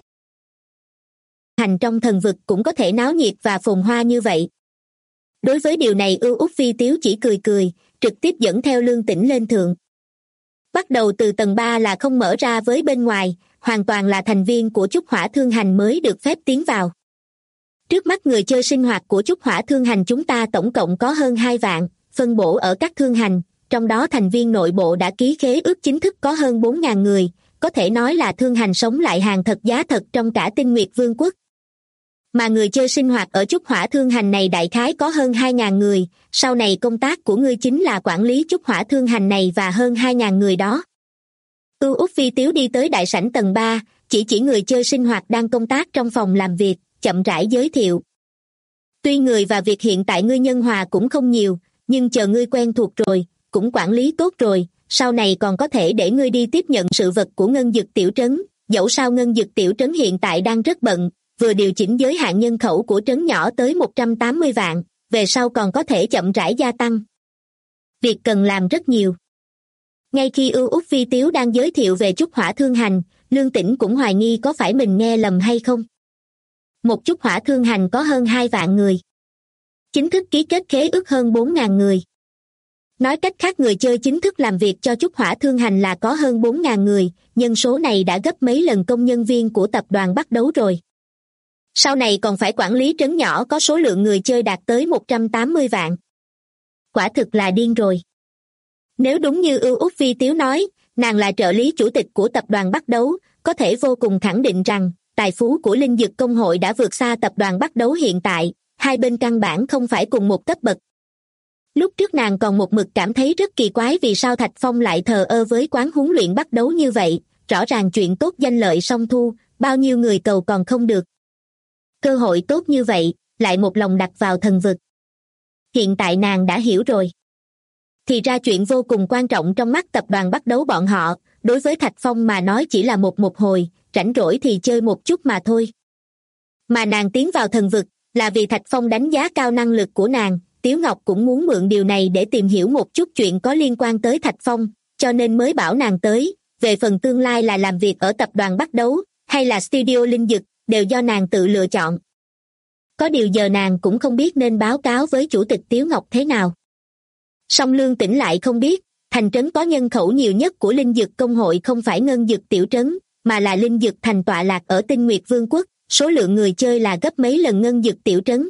Hành trong thần vực cũng có thể náo nhiệt và phồn hoa như vậy. Đối với điều này Út Vi Tiếu chỉ cười cười, trực tiếp dẫn theo Lương Tĩnh lên thượng. Bắt đầu từ tầng 3 là không mở ra với bên ngoài, hoàn toàn là thành viên của Trúc Hỏa Thương Hành mới được phép tiến vào. Trước mắt người chơi sinh hoạt của Trúc Hỏa Thương Hành chúng ta tổng cộng có hơn 2 vạn, phân bổ ở các thương hành, trong đó thành viên nội bộ đã ký khế ước chính thức có hơn 4.000 người, có thể nói là thương hành sống lại hàng thật giá thật trong cả Tinh Nguyệt Vương quốc. Mà người chơi sinh hoạt ở Trúc Hỏa Thương Hành này đại khái có hơn 2.000 người, sau này công tác của ngươi chính là quản lý Trúc Hỏa Thương Hành này và hơn 2.000 người đó. Út Vi Tiếu đi tới đại sảnh tầng 3, chỉ người chơi sinh hoạt đang công tác trong phòng làm việc, chậm rãi giới thiệu. Tuy người và việc hiện tại ngươi nhân hòa cũng không nhiều, nhưng chờ ngươi quen thuộc rồi, cũng quản lý tốt rồi, sau này còn có thể để ngươi đi tiếp nhận sự vật của Ngân Dực Tiểu Trấn, dẫu sao Ngân Dực Tiểu Trấn hiện tại đang rất bận, vừa điều chỉnh giới hạn nhân khẩu của trấn nhỏ tới 180 vạn, về sau còn có thể chậm rãi gia tăng. Việc cần làm rất nhiều. Ngay khi Út Vi Tiếu đang giới thiệu về Trúc Hỏa Thương Hành, Lương Tĩnh cũng hoài nghi có phải mình nghe lầm hay không. Một Trúc Hỏa Thương Hành có hơn 2 vạn người. Chính thức ký kết khế ước hơn 4.000 người. Nói cách khác người chơi chính thức làm việc cho Trúc Hỏa Thương Hành là có hơn 4.000 người, nhân số này đã gấp mấy lần công nhân viên của tập đoàn Bắt Đấu rồi. Sau này còn phải quản lý trấn nhỏ có số lượng người chơi đạt tới 180 vạn. Quả thực là điên rồi. Nếu đúng như Út Vi Tiếu nói, nàng là trợ lý chủ tịch của tập đoàn Bắt Đấu, có thể vô cùng khẳng định rằng, tài phú của Linh Dực Công hội đã vượt xa tập đoàn Bắt Đấu hiện tại, hai bên căn bản không phải cùng một cấp bậc. Lúc trước nàng còn một mực cảm thấy rất kỳ quái vì sao Thạch Phong lại thờ ơ với quán huấn luyện Bắt Đấu như vậy, rõ ràng chuyện tốt danh lợi song thu, bao nhiêu người cầu còn không được. Cơ hội tốt như vậy, lại một lòng đặt vào thần vực. Hiện tại nàng đã hiểu rồi. Thì ra chuyện vô cùng quan trọng trong mắt tập đoàn Bắt Đấu bọn họ, đối với Thạch Phong mà nói chỉ là một hồi, rảnh rỗi thì chơi một chút mà thôi. Mà nàng tiến vào thần vực, là vì Thạch Phong đánh giá cao năng lực của nàng, Tiếu Ngọc cũng muốn mượn điều này để tìm hiểu một chút chuyện có liên quan tới Thạch Phong, cho nên mới bảo nàng tới, về phần tương lai là làm việc ở tập đoàn Bắt Đấu, hay là studio Linh Dực, đều do nàng tự lựa chọn. Có điều giờ nàng cũng không biết nên báo cáo với chủ tịch Tiếu Ngọc thế nào. Song Lương Tĩnh lại không biết, thành trấn có nhân khẩu nhiều nhất của Linh Dực Công hội không phải Ngân Dực Tiểu Trấn, mà là Linh Dực Thành tọa lạc ở Tinh Nguyệt Vương quốc, số lượng người chơi là gấp mấy lần Ngân Dực Tiểu Trấn.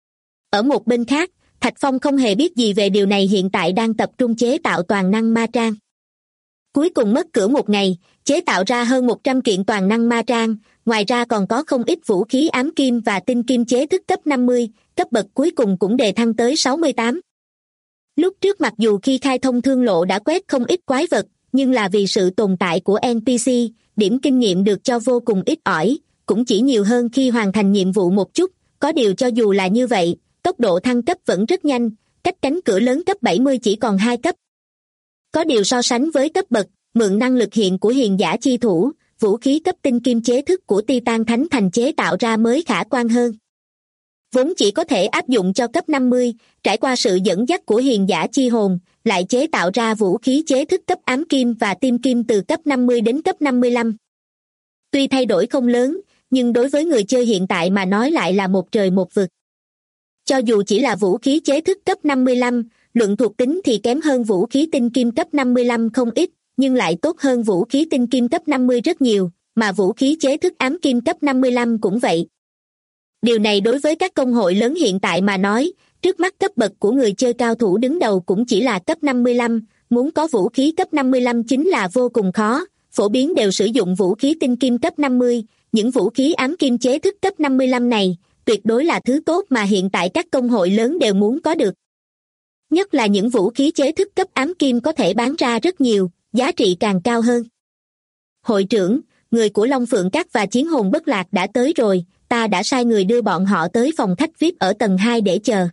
Ở một bên khác, Thạch Phong không hề biết gì về điều này, hiện tại đang tập trung chế tạo toàn năng ma trang. Cuối cùng mất cỡ một ngày, chế tạo ra hơn 100 kiện toàn năng ma trang, ngoài ra còn có không ít vũ khí ám kim và tinh kim chế thức cấp 50, cấp bậc cuối cùng cũng đề thăng tới 68. Lúc trước mặc dù khi khai thông thương lộ đã quét không ít quái vật, nhưng là vì sự tồn tại của NPC, điểm kinh nghiệm được cho vô cùng ít ỏi, cũng chỉ nhiều hơn khi hoàn thành nhiệm vụ một chút, có điều cho dù là như vậy, tốc độ thăng cấp vẫn rất nhanh, cách cánh cửa lớn cấp 70 chỉ còn 2 cấp. Có điều so sánh với cấp bậc, mượn năng lực hiện của hiền giả chi thủ, vũ khí cấp tinh kim chế thức của Titan Thánh Thành chế tạo ra mới khả quan hơn. Vốn chỉ có thể áp dụng cho cấp 50, trải qua sự dẫn dắt của hiền giả chi hồn, lại chế tạo ra vũ khí chế thức cấp ám kim và tim kim từ cấp 50 đến cấp 55. Tuy thay đổi không lớn, nhưng đối với người chơi hiện tại mà nói lại là một trời một vực. Cho dù chỉ là vũ khí chế thức cấp 55, luận thuộc tính thì kém hơn vũ khí tinh kim cấp 55 không ít, nhưng lại tốt hơn vũ khí tinh kim cấp 50 rất nhiều, mà vũ khí chế thức ám kim cấp 55 cũng vậy. Điều này đối với các công hội lớn hiện tại mà nói, trước mắt cấp bậc của người chơi cao thủ đứng đầu cũng chỉ là cấp 55, muốn có vũ khí cấp 55 chính là vô cùng khó, phổ biến đều sử dụng vũ khí tinh kim cấp 50, những vũ khí ám kim chế thức cấp 55 này, tuyệt đối là thứ tốt mà hiện tại các công hội lớn đều muốn có được. Nhất là những vũ khí chế thức cấp ám kim có thể bán ra rất nhiều, giá trị càng cao hơn. Hội trưởng, người của Long Phượng Các và Chiến Hồn Bất Lạc đã tới rồi, ta đã sai người đưa bọn họ tới phòng khách VIP ở tầng 2 để chờ.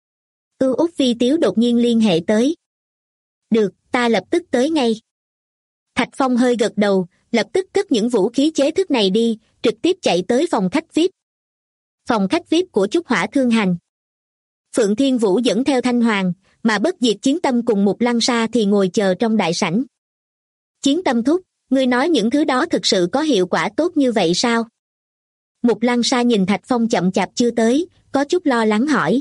Út Vi Tiếu đột nhiên liên hệ tới. Được, ta lập tức tới ngay. Thạch Phong hơi gật đầu, lập tức cất những vũ khí chế thức này đi, trực tiếp chạy tới phòng khách VIP. Phòng khách VIP của Trúc Hỏa Thương Hành. Phượng Thiên Vũ dẫn theo Thanh Hoàng, mà Bất Diệt Chiến Tâm cùng Mục Lăng Sa thì ngồi chờ trong đại sảnh. Chiến Tâm thúc, ngươi nói những thứ đó thực sự có hiệu quả tốt như vậy sao? Mục Lăng Sa nhìn Thạch Phong chậm chạp chưa tới, có chút lo lắng hỏi.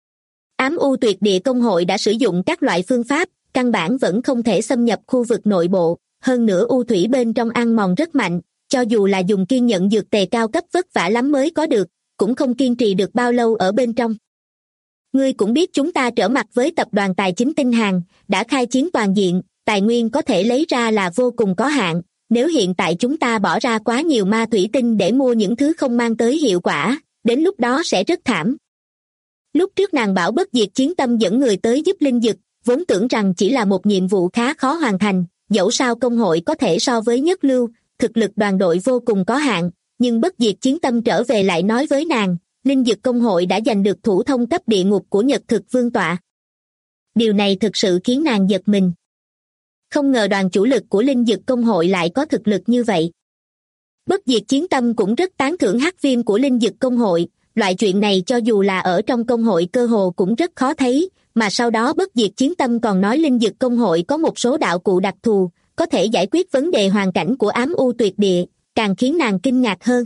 Ám U Tuyệt Địa Công hội đã sử dụng các loại phương pháp, căn bản vẫn không thể xâm nhập khu vực nội bộ, hơn nữa u thủy bên trong ăn mòn rất mạnh, cho dù là dùng kiên nhận dược tề cao cấp vất vả lắm mới có được, cũng không kiên trì được bao lâu ở bên trong. Ngươi cũng biết chúng ta trở mặt với tập đoàn tài chính Tinh Hàn, đã khai chiến toàn diện, tài nguyên có thể lấy ra là vô cùng có hạn, nếu hiện tại chúng ta bỏ ra quá nhiều ma thủy tinh để mua những thứ không mang tới hiệu quả, đến lúc đó sẽ rất thảm. Lúc trước nàng bảo Bất Diệt Chiến Tâm dẫn người tới giúp Linh Dực, vốn tưởng rằng chỉ là một nhiệm vụ khá khó hoàn thành, dẫu sao công hội có thể so với nhất lưu, thực lực đoàn đội vô cùng có hạn, nhưng Bất Diệt Chiến Tâm trở về lại nói với nàng, Linh Dực công hội đã giành được thủ thông cấp địa ngục của Nhật Thực Vương tọa. Điều này thực sự khiến nàng giật mình. Không ngờ đoàn chủ lực của Linh Dực công hội lại có thực lực như vậy. Bất Diệt Chiến Tâm cũng rất tán thưởng hắc viêm của Linh Dực công hội, loại chuyện này cho dù là ở trong công hội cơ hồ cũng rất khó thấy, mà sau đó Bất Diệt Chiến Tâm còn nói Linh Dực công hội có một số đạo cụ đặc thù, có thể giải quyết vấn đề hoàn cảnh của ám u tuyệt địa, càng khiến nàng kinh ngạc hơn.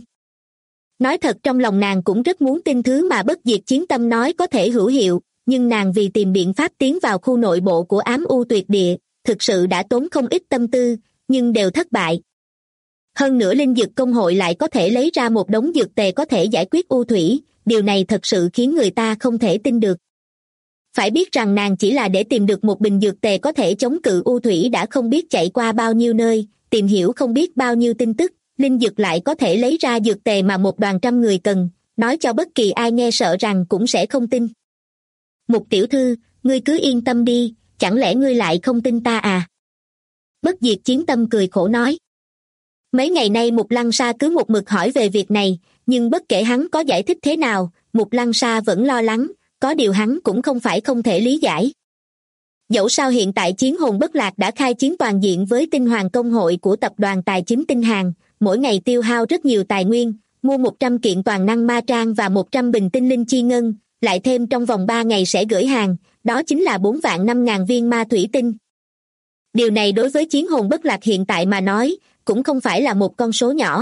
Nói thật trong lòng nàng cũng rất muốn tin thứ mà Bất Diệt Chiến Tâm nói có thể hữu hiệu, nhưng nàng vì tìm biện pháp tiến vào khu nội bộ của ám u tuyệt địa, thực sự đã tốn không ít tâm tư, nhưng đều thất bại. Hơn nữa Linh Dực công hội lại có thể lấy ra một đống dược tề có thể giải quyết u thủy, điều này thật sự khiến người ta không thể tin được. Phải biết rằng nàng chỉ là để tìm được một bình dược tề có thể chống cự u thủy đã không biết chạy qua bao nhiêu nơi, tìm hiểu không biết bao nhiêu tin tức, Linh Dực lại có thể lấy ra dược tề mà một đoàn trăm người cần, nói cho bất kỳ ai nghe sợ rằng cũng sẽ không tin. Mục tiểu thư, ngươi cứ yên tâm đi, chẳng lẽ ngươi lại không tin ta à? Bất Diệt Chiến Tâm cười khổ nói. Mấy ngày nay Mục Lăng Sa cứ một mực hỏi về việc này, nhưng bất kể hắn có giải thích thế nào, Mục Lăng Sa vẫn lo lắng, có điều hắn cũng không phải không thể lý giải. Dẫu sao hiện tại Chiến Hồn Bất Lạc đã khai chiến toàn diện với Tinh Hoàng công hội của tập đoàn tài chính Tinh Hàn, mỗi ngày tiêu hao rất nhiều tài nguyên, mua 100 kiện toàn năng ma trang và 100 bình tinh linh chi ngân, lại thêm trong vòng 3 ngày sẽ gửi hàng, đó chính là 4.500.000 viên ma thủy tinh. Điều này đối với Chiến Hồn Bất Lạc hiện tại mà nói, cũng không phải là một con số nhỏ.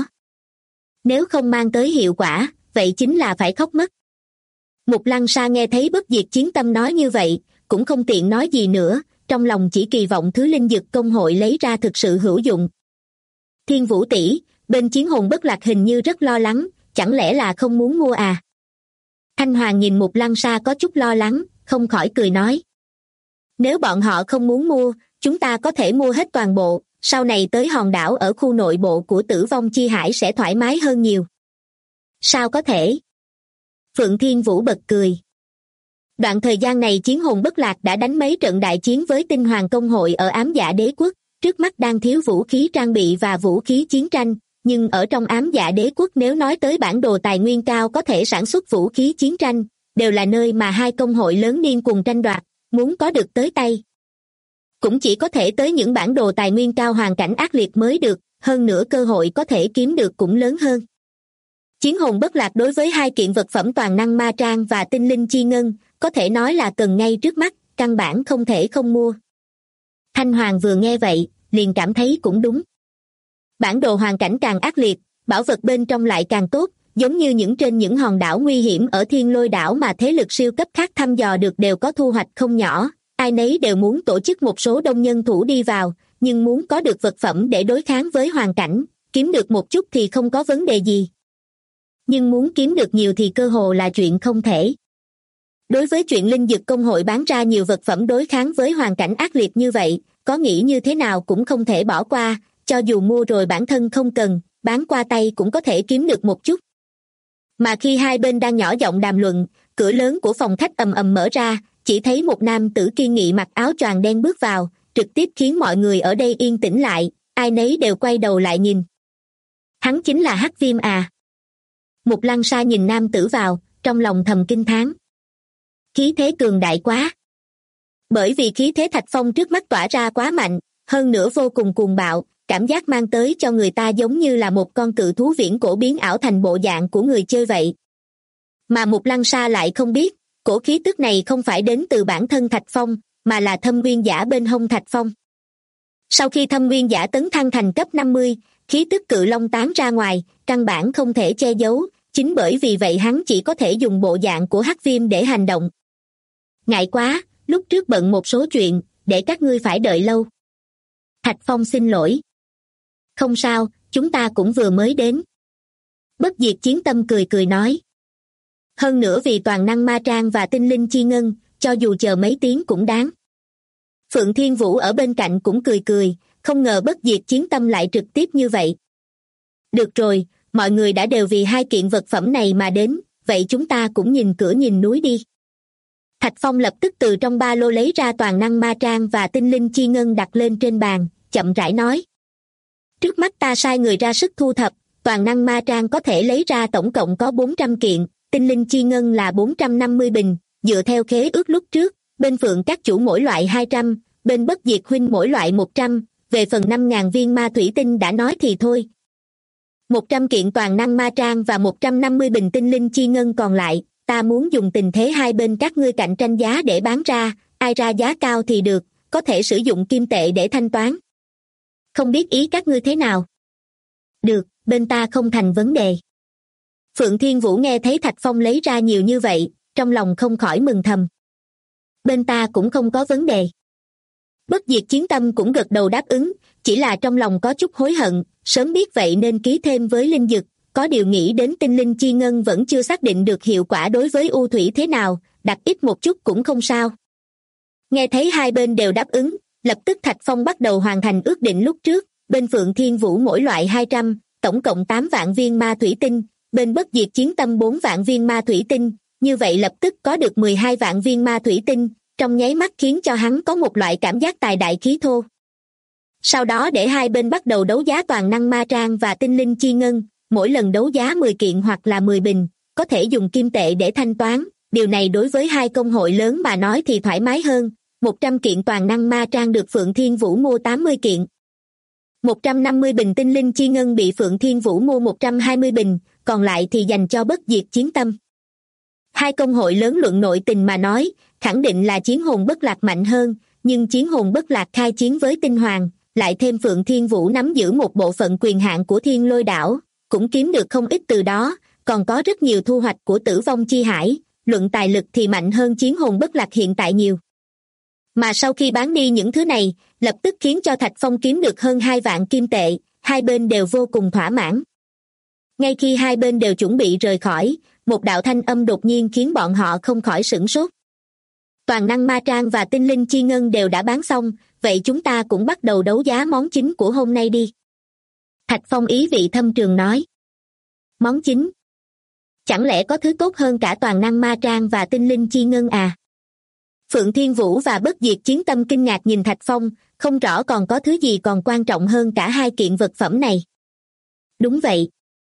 Nếu không mang tới hiệu quả, vậy chính là phải khóc mất. Mục Lăng Sa nghe thấy Bất Diệt Chiến Tâm nói như vậy, cũng không tiện nói gì nữa, trong lòng chỉ kỳ vọng thứ Linh Dực công hội lấy ra thực sự hữu dụng. Thiên Vũ tỷ, bên Chiến Hồn Bất Lạc hình như rất lo lắng, chẳng lẽ là không muốn mua à? Thanh Hoàng nhìn Mục Lăng Sa có chút lo lắng, không khỏi cười nói. Nếu bọn họ không muốn mua, chúng ta có thể mua hết toàn bộ, sau này tới hòn đảo ở khu nội bộ của Tử Vong Chi Hải sẽ thoải mái hơn nhiều. Sao có thể? Phượng Thiên Vũ bật cười. Đoạn thời gian này Chiến Hồn Bất Lạc đã đánh mấy trận đại chiến với Tinh Hoàng công hội ở Ám Dạ Đế Quốc, trước mắt đang thiếu vũ khí trang bị và vũ khí chiến tranh, nhưng ở trong Ám Dạ Đế Quốc nếu nói tới bản đồ tài nguyên cao có thể sản xuất vũ khí chiến tranh, đều là nơi mà hai công hội lớn điên cuồng tranh đoạt, muốn có được tới tay. Cũng chỉ có thể tới những bản đồ tài nguyên cao hoàn cảnh ác liệt mới được, hơn nữa cơ hội có thể kiếm được cũng lớn hơn. Chiến hồn bất lạc đối với hai kiện vật phẩm toàn năng ma trang và tinh linh chi ngân, có thể nói là cần ngay trước mắt, căn bản không thể không mua. Thanh Hoàng vừa nghe vậy, liền cảm thấy cũng đúng. Bản đồ hoàn cảnh càng ác liệt, bảo vật bên trong lại càng tốt, giống như trên những hòn đảo nguy hiểm ở Thiên Lôi đảo mà thế lực siêu cấp khác thăm dò được đều có thu hoạch không nhỏ, ai nấy đều muốn tổ chức một số đông nhân thủ đi vào, nhưng muốn có được vật phẩm để đối kháng với hoàn cảnh, kiếm được một chút thì không có vấn đề gì. Nhưng muốn kiếm được nhiều thì cơ hồ là chuyện không thể. Đối với chuyện linh dực công hội bán ra nhiều vật phẩm đối kháng với hoàn cảnh ác liệt như vậy, có nghĩ như thế nào cũng không thể bỏ qua, cho dù mua rồi bản thân không cần, bán qua tay cũng có thể kiếm được một chút. Mà khi hai bên đang nhỏ giọng đàm luận, cửa lớn của phòng khách ầm ầm mở ra, chỉ thấy một nam tử kiên nghị mặc áo choàng đen bước vào, trực tiếp khiến mọi người ở đây yên tĩnh lại, ai nấy đều quay đầu lại nhìn. Hắn chính là Hắc Viêm à? Mục Lăng Sa nhìn nam tử vào, trong lòng thầm kinh thán. Khí thế cường đại quá. Bởi vì khí thế Thạch Phong trước mắt tỏa ra quá mạnh, hơn nữa vô cùng cuồng bạo, cảm giác mang tới cho người ta giống như là một con cự thú viễn cổ biến ảo thành bộ dạng của người chơi vậy. Mà Mục Lăng Sa lại không biết, cổ khí tức này không phải đến từ bản thân Thạch Phong, mà là thâm nguyên giả bên hông Thạch Phong. Sau khi thâm nguyên giả tấn thăng thành cấp 50, khí tức cự long tán ra ngoài, căn bản không thể che giấu, chính bởi vì vậy hắn chỉ có thể dùng bộ dạng của Hắc Viêm để hành động. Ngại quá, lúc trước bận một số chuyện, để các ngươi phải đợi lâu. Thạch Phong xin lỗi. Không sao, chúng ta cũng vừa mới đến. Bất diệt chiến tâm cười cười nói. Hơn nữa vì toàn năng ma trang và tinh linh chi ngân, cho dù chờ mấy tiếng cũng đáng. Phượng Thiên Vũ ở bên cạnh cũng cười cười, không ngờ bất diệt chiến tâm lại trực tiếp như vậy. Được rồi, mọi người đã đều vì hai kiện vật phẩm này mà đến, vậy chúng ta cũng nhìn cửa nhìn núi đi. Thạch Phong lập tức từ trong ba lô lấy ra toàn năng ma trang và tinh linh chi ngân đặt lên trên bàn, chậm rãi nói. Trước mắt ta sai người ra sức thu thập, toàn năng ma trang có thể lấy ra tổng cộng có 400 kiện, tinh linh chi ngân là 450 bình, dựa theo khế ước lúc trước, bên Phượng các chủ mỗi loại 200, bên Bất Diệt huynh mỗi loại 100, về phần 5.000 viên ma thủy tinh đã nói thì thôi. 100 kiện toàn năng ma trang và 150 bình tinh linh chi ngân còn lại, ta muốn dùng tình thế hai bên các ngươi cạnh tranh giá để bán ra, ai ra giá cao thì được, có thể sử dụng kim tệ để thanh toán. Không biết ý các ngươi thế nào? Được, bên ta không thành vấn đề. Phượng Thiên Vũ nghe thấy Thạch Phong lấy ra nhiều như vậy, trong lòng không khỏi mừng thầm. Bên ta cũng không có vấn đề. Bất diệt chiến tâm cũng gật đầu đáp ứng, chỉ là trong lòng có chút hối hận, sớm biết vậy nên ký thêm với linh dực, có điều nghĩ đến tinh linh chi ngân vẫn chưa xác định được hiệu quả đối với u thủy thế nào, đặt ít một chút cũng không sao. Nghe thấy hai bên đều đáp ứng, lập tức Thạch Phong bắt đầu hoàn thành ước định lúc trước, bên Phượng Thiên Vũ mỗi loại 200, tổng cộng 8 vạn viên ma thủy tinh, bên Bất Diệt chiến tâm 4 vạn viên ma thủy tinh, như vậy lập tức có được 12 vạn viên ma thủy tinh, trong nháy mắt khiến cho hắn có một loại cảm giác tài đại khí thô. Sau đó để hai bên bắt đầu đấu giá toàn năng ma trang và tinh linh chi ngân, mỗi lần đấu giá 10 kiện hoặc là 10 bình, có thể dùng kim tệ để thanh toán, điều này đối với hai công hội lớn mà nói thì thoải mái hơn. 100 kiện toàn năng ma trang được Phượng Thiên Vũ mua 80 kiện. 150 bình tinh linh chi ngân bị Phượng Thiên Vũ mua 120 bình, còn lại thì dành cho Bất Diệt chiến tâm. Hai công hội lớn luận nội tình mà nói, khẳng định là chiến hồn bất lạc mạnh hơn, nhưng chiến hồn bất lạc khai chiến với tinh hoàng, lại thêm Phượng Thiên Vũ nắm giữ một bộ phận quyền hạn của Thiên Lôi đảo, cũng kiếm được không ít từ đó, còn có rất nhiều thu hoạch của Tử Vong Chi Hải, luận tài lực thì mạnh hơn chiến hồn bất lạc hiện tại nhiều. Mà sau khi bán đi những thứ này, lập tức khiến cho Thạch Phong kiếm được hơn 2 vạn kim tệ, hai bên đều vô cùng thỏa mãn. Ngay khi hai bên đều chuẩn bị rời khỏi, một đạo thanh âm đột nhiên khiến bọn họ không khỏi sửng sốt. Toàn năng ma trang và tinh linh chi ngân đều đã bán xong, vậy chúng ta cũng bắt đầu đấu giá món chính của hôm nay đi. Thạch Phong ý vị thâm trường nói. Món chính? Chẳng lẽ có thứ tốt hơn cả toàn năng ma trang và tinh linh chi ngân à? Phượng Thiên Vũ và Bất Diệt chiến tâm kinh ngạc nhìn Thạch Phong, không rõ còn có thứ gì còn quan trọng hơn cả hai kiện vật phẩm này. Đúng vậy.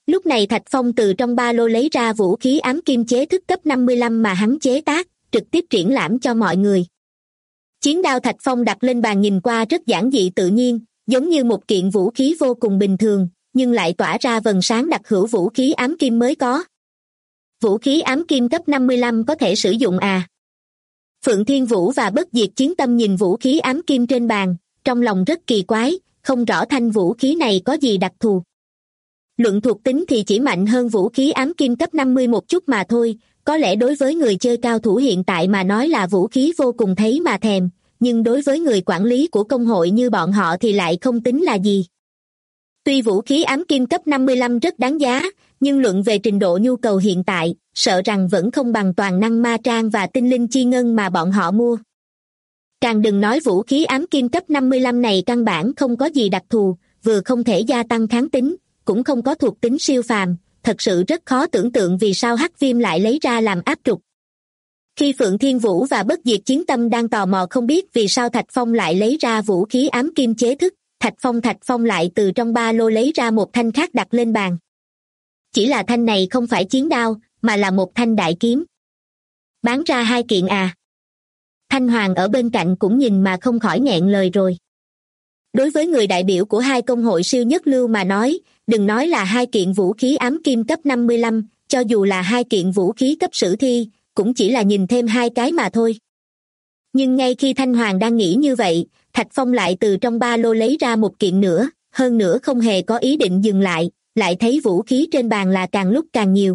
Lúc này Thạch Phong từ trong ba lô lấy ra vũ khí ám kim chế thức cấp 55 mà hắn chế tác, trực tiếp triển lãm cho mọi người. Chiến đao Thạch Phong đặt lên bàn nhìn qua rất giản dị tự nhiên, giống như một kiện vũ khí vô cùng bình thường, nhưng lại tỏa ra vầng sáng đặc hữu vũ khí ám kim mới có. Vũ khí ám kim cấp 55 có thể sử dụng à? Phượng Thiên Vũ và Bất Diệt Chiến Tâm nhìn vũ khí ám kim trên bàn, trong lòng rất kỳ quái, không rõ thanh vũ khí này có gì đặc thù. Luận thuộc tính thì chỉ mạnh hơn vũ khí ám kim cấp 50 một chút mà thôi, có lẽ đối với người chơi cao thủ hiện tại mà nói là vũ khí vô cùng thấy mà thèm, nhưng đối với người quản lý của công hội như bọn họ thì lại không tính là gì. Tuy vũ khí ám kim cấp 55 rất đáng giá, nhưng luận về trình độ nhu cầu hiện tại, sợ rằng vẫn không bằng toàn năng ma trang và tinh linh chi ngân mà bọn họ mua. Càng đừng nói vũ khí ám kim cấp 55 này căn bản không có gì đặc thù, vừa không thể gia tăng kháng tính, cũng không có thuộc tính siêu phàm, thật sự rất khó tưởng tượng vì sao Hắc Viêm lại lấy ra làm áp trục. Khi Phượng Thiên Vũ và Bất Diệt Chiến Tâm đang tò mò không biết vì sao Thạch Phong lại lấy ra vũ khí ám kim chế thức, Thạch Phong lại từ trong ba lô lấy ra một thanh khác đặt lên bàn. Chỉ là thanh này không phải chiến đao, mà là một thanh đại kiếm. Bán ra 2 kiện à? Thanh Hoàng ở bên cạnh cũng nhìn mà không khỏi nghẹn lời rồi. Đối với người đại biểu của 2 công hội siêu nhất lưu mà nói, đừng nói là 2 kiện vũ khí ám kim cấp 55, cho dù là 2 kiện vũ khí cấp sử thi, cũng chỉ là nhìn thêm 2 cái mà thôi. Nhưng ngay khi Thanh Hoàng đang nghĩ như vậy, Thạch Phong lại từ trong ba lô lấy ra một kiện nữa, hơn nữa không hề có ý định dừng lại thấy vũ khí trên bàn là càng lúc càng nhiều.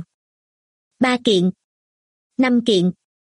3 kiện, 5 kiện,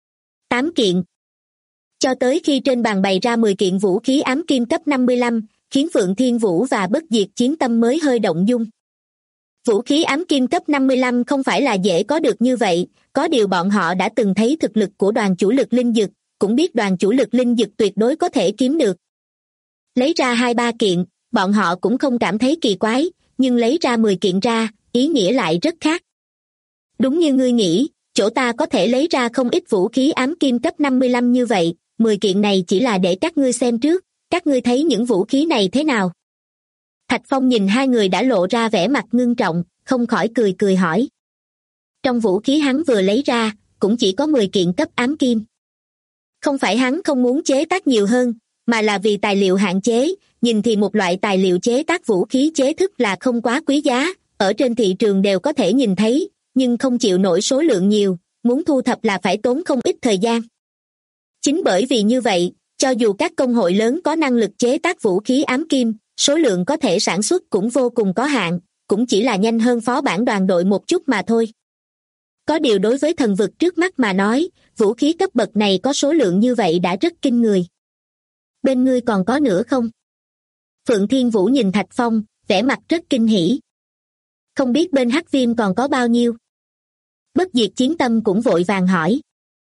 8 kiện. Cho tới khi trên bàn bày ra 10 kiện vũ khí ám kim cấp 55, khiến Phượng Thiên Vũ và Bất Diệt Chiến Tâm mới hơi động dung. Vũ khí ám kim cấp 55 không phải là dễ có được như vậy, có điều bọn họ đã từng thấy thực lực của đoàn chủ lực linh dực, cũng biết đoàn chủ lực linh dực tuyệt đối có thể kiếm được. Lấy ra 2-3 kiện, bọn họ cũng không cảm thấy kỳ quái, nhưng lấy ra 10 kiện ra, ý nghĩa lại rất khác. Đúng như ngươi nghĩ, chỗ ta có thể lấy ra không ít vũ khí ám kim cấp 55 như vậy, 10 kiện này chỉ là để các ngươi xem trước, các ngươi thấy những vũ khí này thế nào? Thạch Phong nhìn 2 người đã lộ ra vẻ mặt ngưng trọng, không khỏi cười hỏi. Trong vũ khí hắn vừa lấy ra, cũng chỉ có 10 kiện cấp ám kim. Không phải hắn không muốn chế tác nhiều hơn, mà là vì tài liệu hạn chế, nhìn thì một loại tài liệu chế tác vũ khí chế thức là không quá quý giá, ở trên thị trường đều có thể nhìn thấy, nhưng không chịu nổi số lượng nhiều, muốn thu thập là phải tốn không ít thời gian. Chính bởi vì như vậy, cho dù các công hội lớn có năng lực chế tác vũ khí ám kim, số lượng có thể sản xuất cũng vô cùng có hạn, cũng chỉ là nhanh hơn phó bản đoàn đội một chút mà thôi. Có điều đối với thần vực trước mắt mà nói, vũ khí cấp bậc này có số lượng như vậy đã rất kinh người. Bên ngươi còn có nữa không? Phượng Thiên Vũ nhìn Thạch Phong, vẻ mặt rất kinh hỉ. Không biết bên Hắc Viêm còn có bao nhiêu? Bất Diệt Chiến Tâm cũng vội vàng hỏi.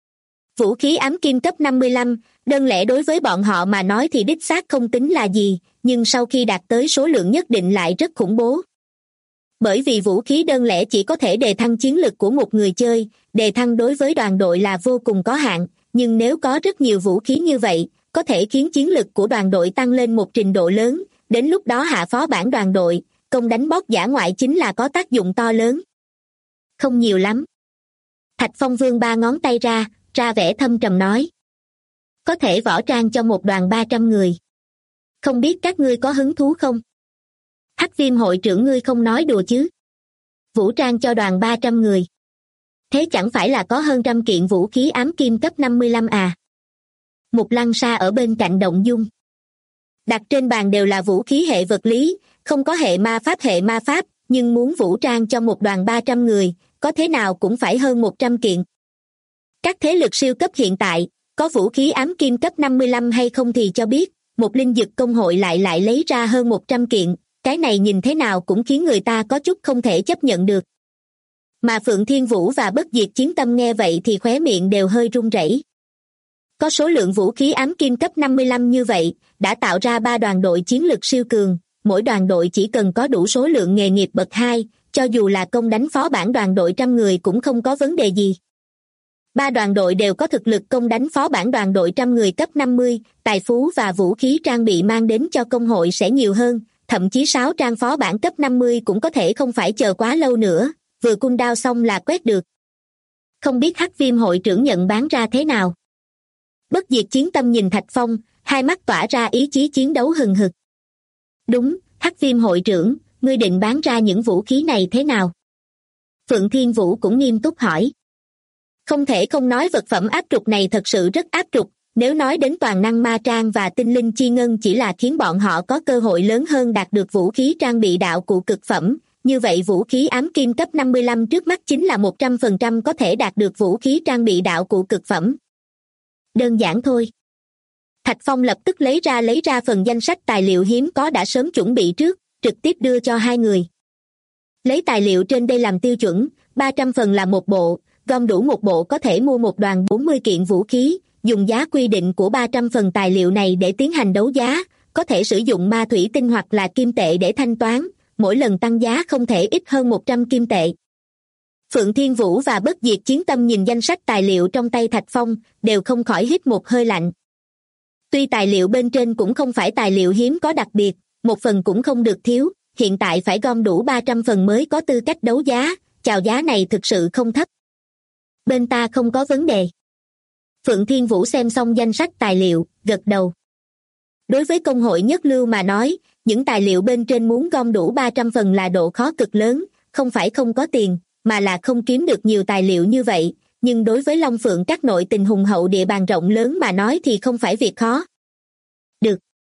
Vũ khí ám kim cấp 55, đơn lẻ đối với bọn họ mà nói thì đích xác không tính là gì, nhưng sau khi đạt tới số lượng nhất định lại rất khủng bố. Bởi vì vũ khí đơn lẻ chỉ có thể đề thăng chiến lực của một người chơi, đề thăng đối với đoàn đội là vô cùng có hạn, nhưng nếu có rất nhiều vũ khí như vậy, có thể khiến chiến lực của đoàn đội tăng lên một trình độ lớn, đến lúc đó hạ phó bản đoàn đội, công đánh boss dã ngoại chính là có tác dụng to lớn. Không nhiều lắm. Thạch Phong vươn 3 ngón tay ra vẻ thâm trầm nói. Có thể võ trang cho một đoàn 300 người. Không biết các ngươi có hứng thú không? Hắc Viêm hội trưởng ngươi không nói đùa chứ? Vũ trang cho đoàn 300 người. Thế chẳng phải là có hơn 100 kiện vũ khí ám kim cấp 55 à? Một lăng sa ở bên cạnh động dung. Đặt trên bàn đều là vũ khí hệ vật lý, không có hệ ma pháp, nhưng muốn vũ trang cho một đoàn 300 người, có thế nào cũng phải hơn 100 kiện. Các thế lực siêu cấp hiện tại, có vũ khí ám kim cấp 55 hay không thì cho biết, một linh dực công hội lại lấy ra hơn 100 kiện, cái này nhìn thế nào cũng khiến người ta có chút không thể chấp nhận được. Mà Phượng Thiên Vũ và Bất Diệt Chiến Tâm nghe vậy thì khóe miệng đều hơi run rẩy. Có số lượng vũ khí ám kim cấp 55 như vậy, đã tạo ra 3 đoàn đội chiến lực siêu cường, mỗi đoàn đội chỉ cần có đủ số lượng nghề nghiệp bậc 2, cho dù là công đánh phó bản đoàn đội 100 người cũng không có vấn đề gì. 3 đoàn đội đều có thực lực công đánh phó bản đoàn đội 100 người cấp 50, tài phú và vũ khí trang bị mang đến cho công hội sẽ nhiều hơn, thậm chí 6 trang phó bản cấp 50 cũng có thể không phải chờ quá lâu nữa, vừa cooldown xong là quét được. Không biết Hắc Viêm hội trưởng nhận bán ra thế nào? Bất diệt chiến tâm nhìn Thạch Phong, hai mắt tỏa ra ý chí chiến đấu hừng hực. Đúng, Hắc Viêm hội trưởng, ngươi định bán ra những vũ khí này thế nào? Phượng Thiên Vũ cũng nghiêm túc hỏi. Không thể không nói vật phẩm áp trục này thật sự rất áp trục, nếu nói đến toàn năng ma trang và tinh linh chi ngân chỉ là khiến bọn họ có cơ hội lớn hơn đạt được vũ khí trang bị đạo cụ cực phẩm, như vậy vũ khí ám kim cấp 55 trước mắt chính là 100% có thể đạt được vũ khí trang bị đạo cụ cực phẩm. Đơn giản thôi. Thạch Phong lập tức lấy ra phần danh sách tài liệu hiếm có đã sớm chuẩn bị trước, trực tiếp đưa cho hai người. Lấy tài liệu trên đây làm tiêu chuẩn, 300 phần là một bộ, gom đủ một bộ có thể mua một đoàn 40 kiện vũ khí, dùng giá quy định của 300 phần tài liệu này để tiến hành đấu giá, có thể sử dụng ma thủy tinh hoặc là kim tệ để thanh toán, mỗi lần tăng giá không thể ít hơn 100 kim tệ. Phượng Thiên Vũ và Bất Diệt Chiến Tâm nhìn danh sách tài liệu trong tay Thạch Phong, đều không khỏi hít một hơi lạnh. Tuy tài liệu bên trên cũng không phải tài liệu hiếm có đặc biệt, một phần cũng không được thiếu, hiện tại phải gom đủ 300 phần mới có tư cách đấu giá, chào giá này thực sự không thấp. Bên ta không có vấn đề. Phượng Thiên Vũ xem xong danh sách tài liệu, gật đầu. Đối với công hội nhất lưu mà nói, những tài liệu bên trên muốn gom đủ 300 phần là độ khó cực lớn, không phải không có tiền, mà là không kiếm được nhiều tài liệu như vậy, nhưng đối với Long Phượng các nội tình hùng hậu địa bàn rộng lớn mà nói thì không phải việc khó. Được.